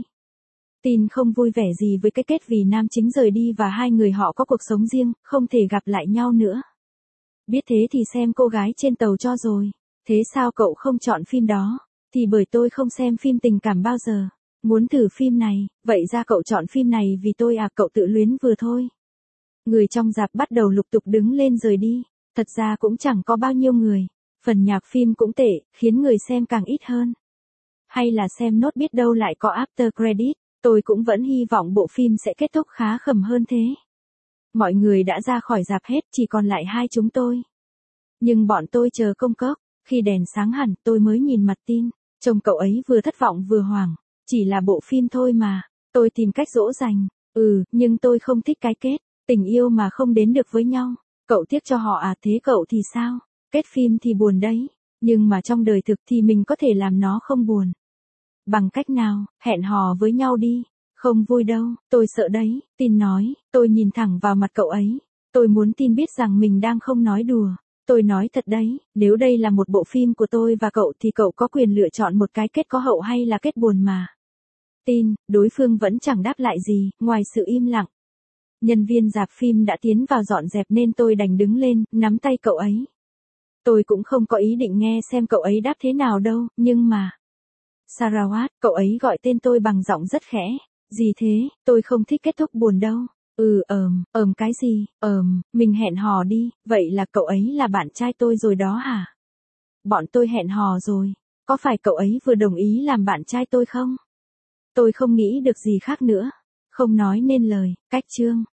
Tin không vui vẻ gì với cái kết vì nam chính rời đi và hai người họ có cuộc sống riêng, không thể gặp lại nhau nữa. Biết thế thì xem Cô gái trên tàu cho rồi. Thế sao cậu không chọn phim đó? Thì bởi tôi không xem phim tình cảm bao giờ. Muốn thử phim này, vậy ra cậu chọn phim này vì tôi à? Cậu tự luyến vừa thôi. Người trong rạp bắt đầu lục tục đứng lên rời đi. Thật ra cũng chẳng có bao nhiêu người. Phần nhạc phim cũng tệ, khiến người xem càng ít hơn. Hay là xem nốt biết đâu lại có after credit. Tôi cũng vẫn hy vọng bộ phim sẽ kết thúc khá khẩm hơn thế. Mọi người đã ra khỏi rạp hết, chỉ còn lại hai chúng tôi. Nhưng bọn tôi chờ công cốc. Khi đèn sáng hẳn, tôi mới nhìn mặt Tin. Trông cậu ấy vừa thất vọng vừa hoảng. Chỉ là bộ phim thôi mà. Tôi tìm cách dỗ dành. Ừ, nhưng tôi không thích cái kết. Tình yêu mà không đến được với nhau. Cậu tiếc cho họ à? Thế cậu thì sao? Kết phim thì buồn đấy. Nhưng mà trong đời thực thì mình có thể làm nó không buồn. Bằng cách nào? Hẹn hò với nhau đi. Không vui đâu, tôi sợ đấy. Tin nói. Tôi nhìn thẳng vào mặt cậu ấy. Tôi muốn Tin biết rằng mình đang không nói đùa. Tôi nói thật đấy, nếu đây là một bộ phim của tôi và cậu thì cậu có quyền lựa chọn một cái kết có hậu hay là kết buồn mà. Tin, đối phương vẫn chẳng đáp lại gì, ngoài sự im lặng. Nhân viên rạp phim đã tiến vào dọn dẹp nên tôi đành đứng lên, nắm tay cậu ấy. Tôi cũng không có ý định nghe xem cậu ấy đáp thế nào đâu, nhưng mà... Sarawat, cậu ấy gọi tên tôi bằng giọng rất khẽ. Gì thế, tôi không thích kết thúc buồn đâu. Ừ ờm, ờm cái gì, ờm, mình hẹn hò đi, vậy là cậu ấy là bạn trai tôi rồi đó hả? Bọn tôi hẹn hò rồi, có phải cậu ấy vừa đồng ý làm bạn trai tôi không? Tôi không nghĩ được gì khác nữa, không nói nên lời, cách chương.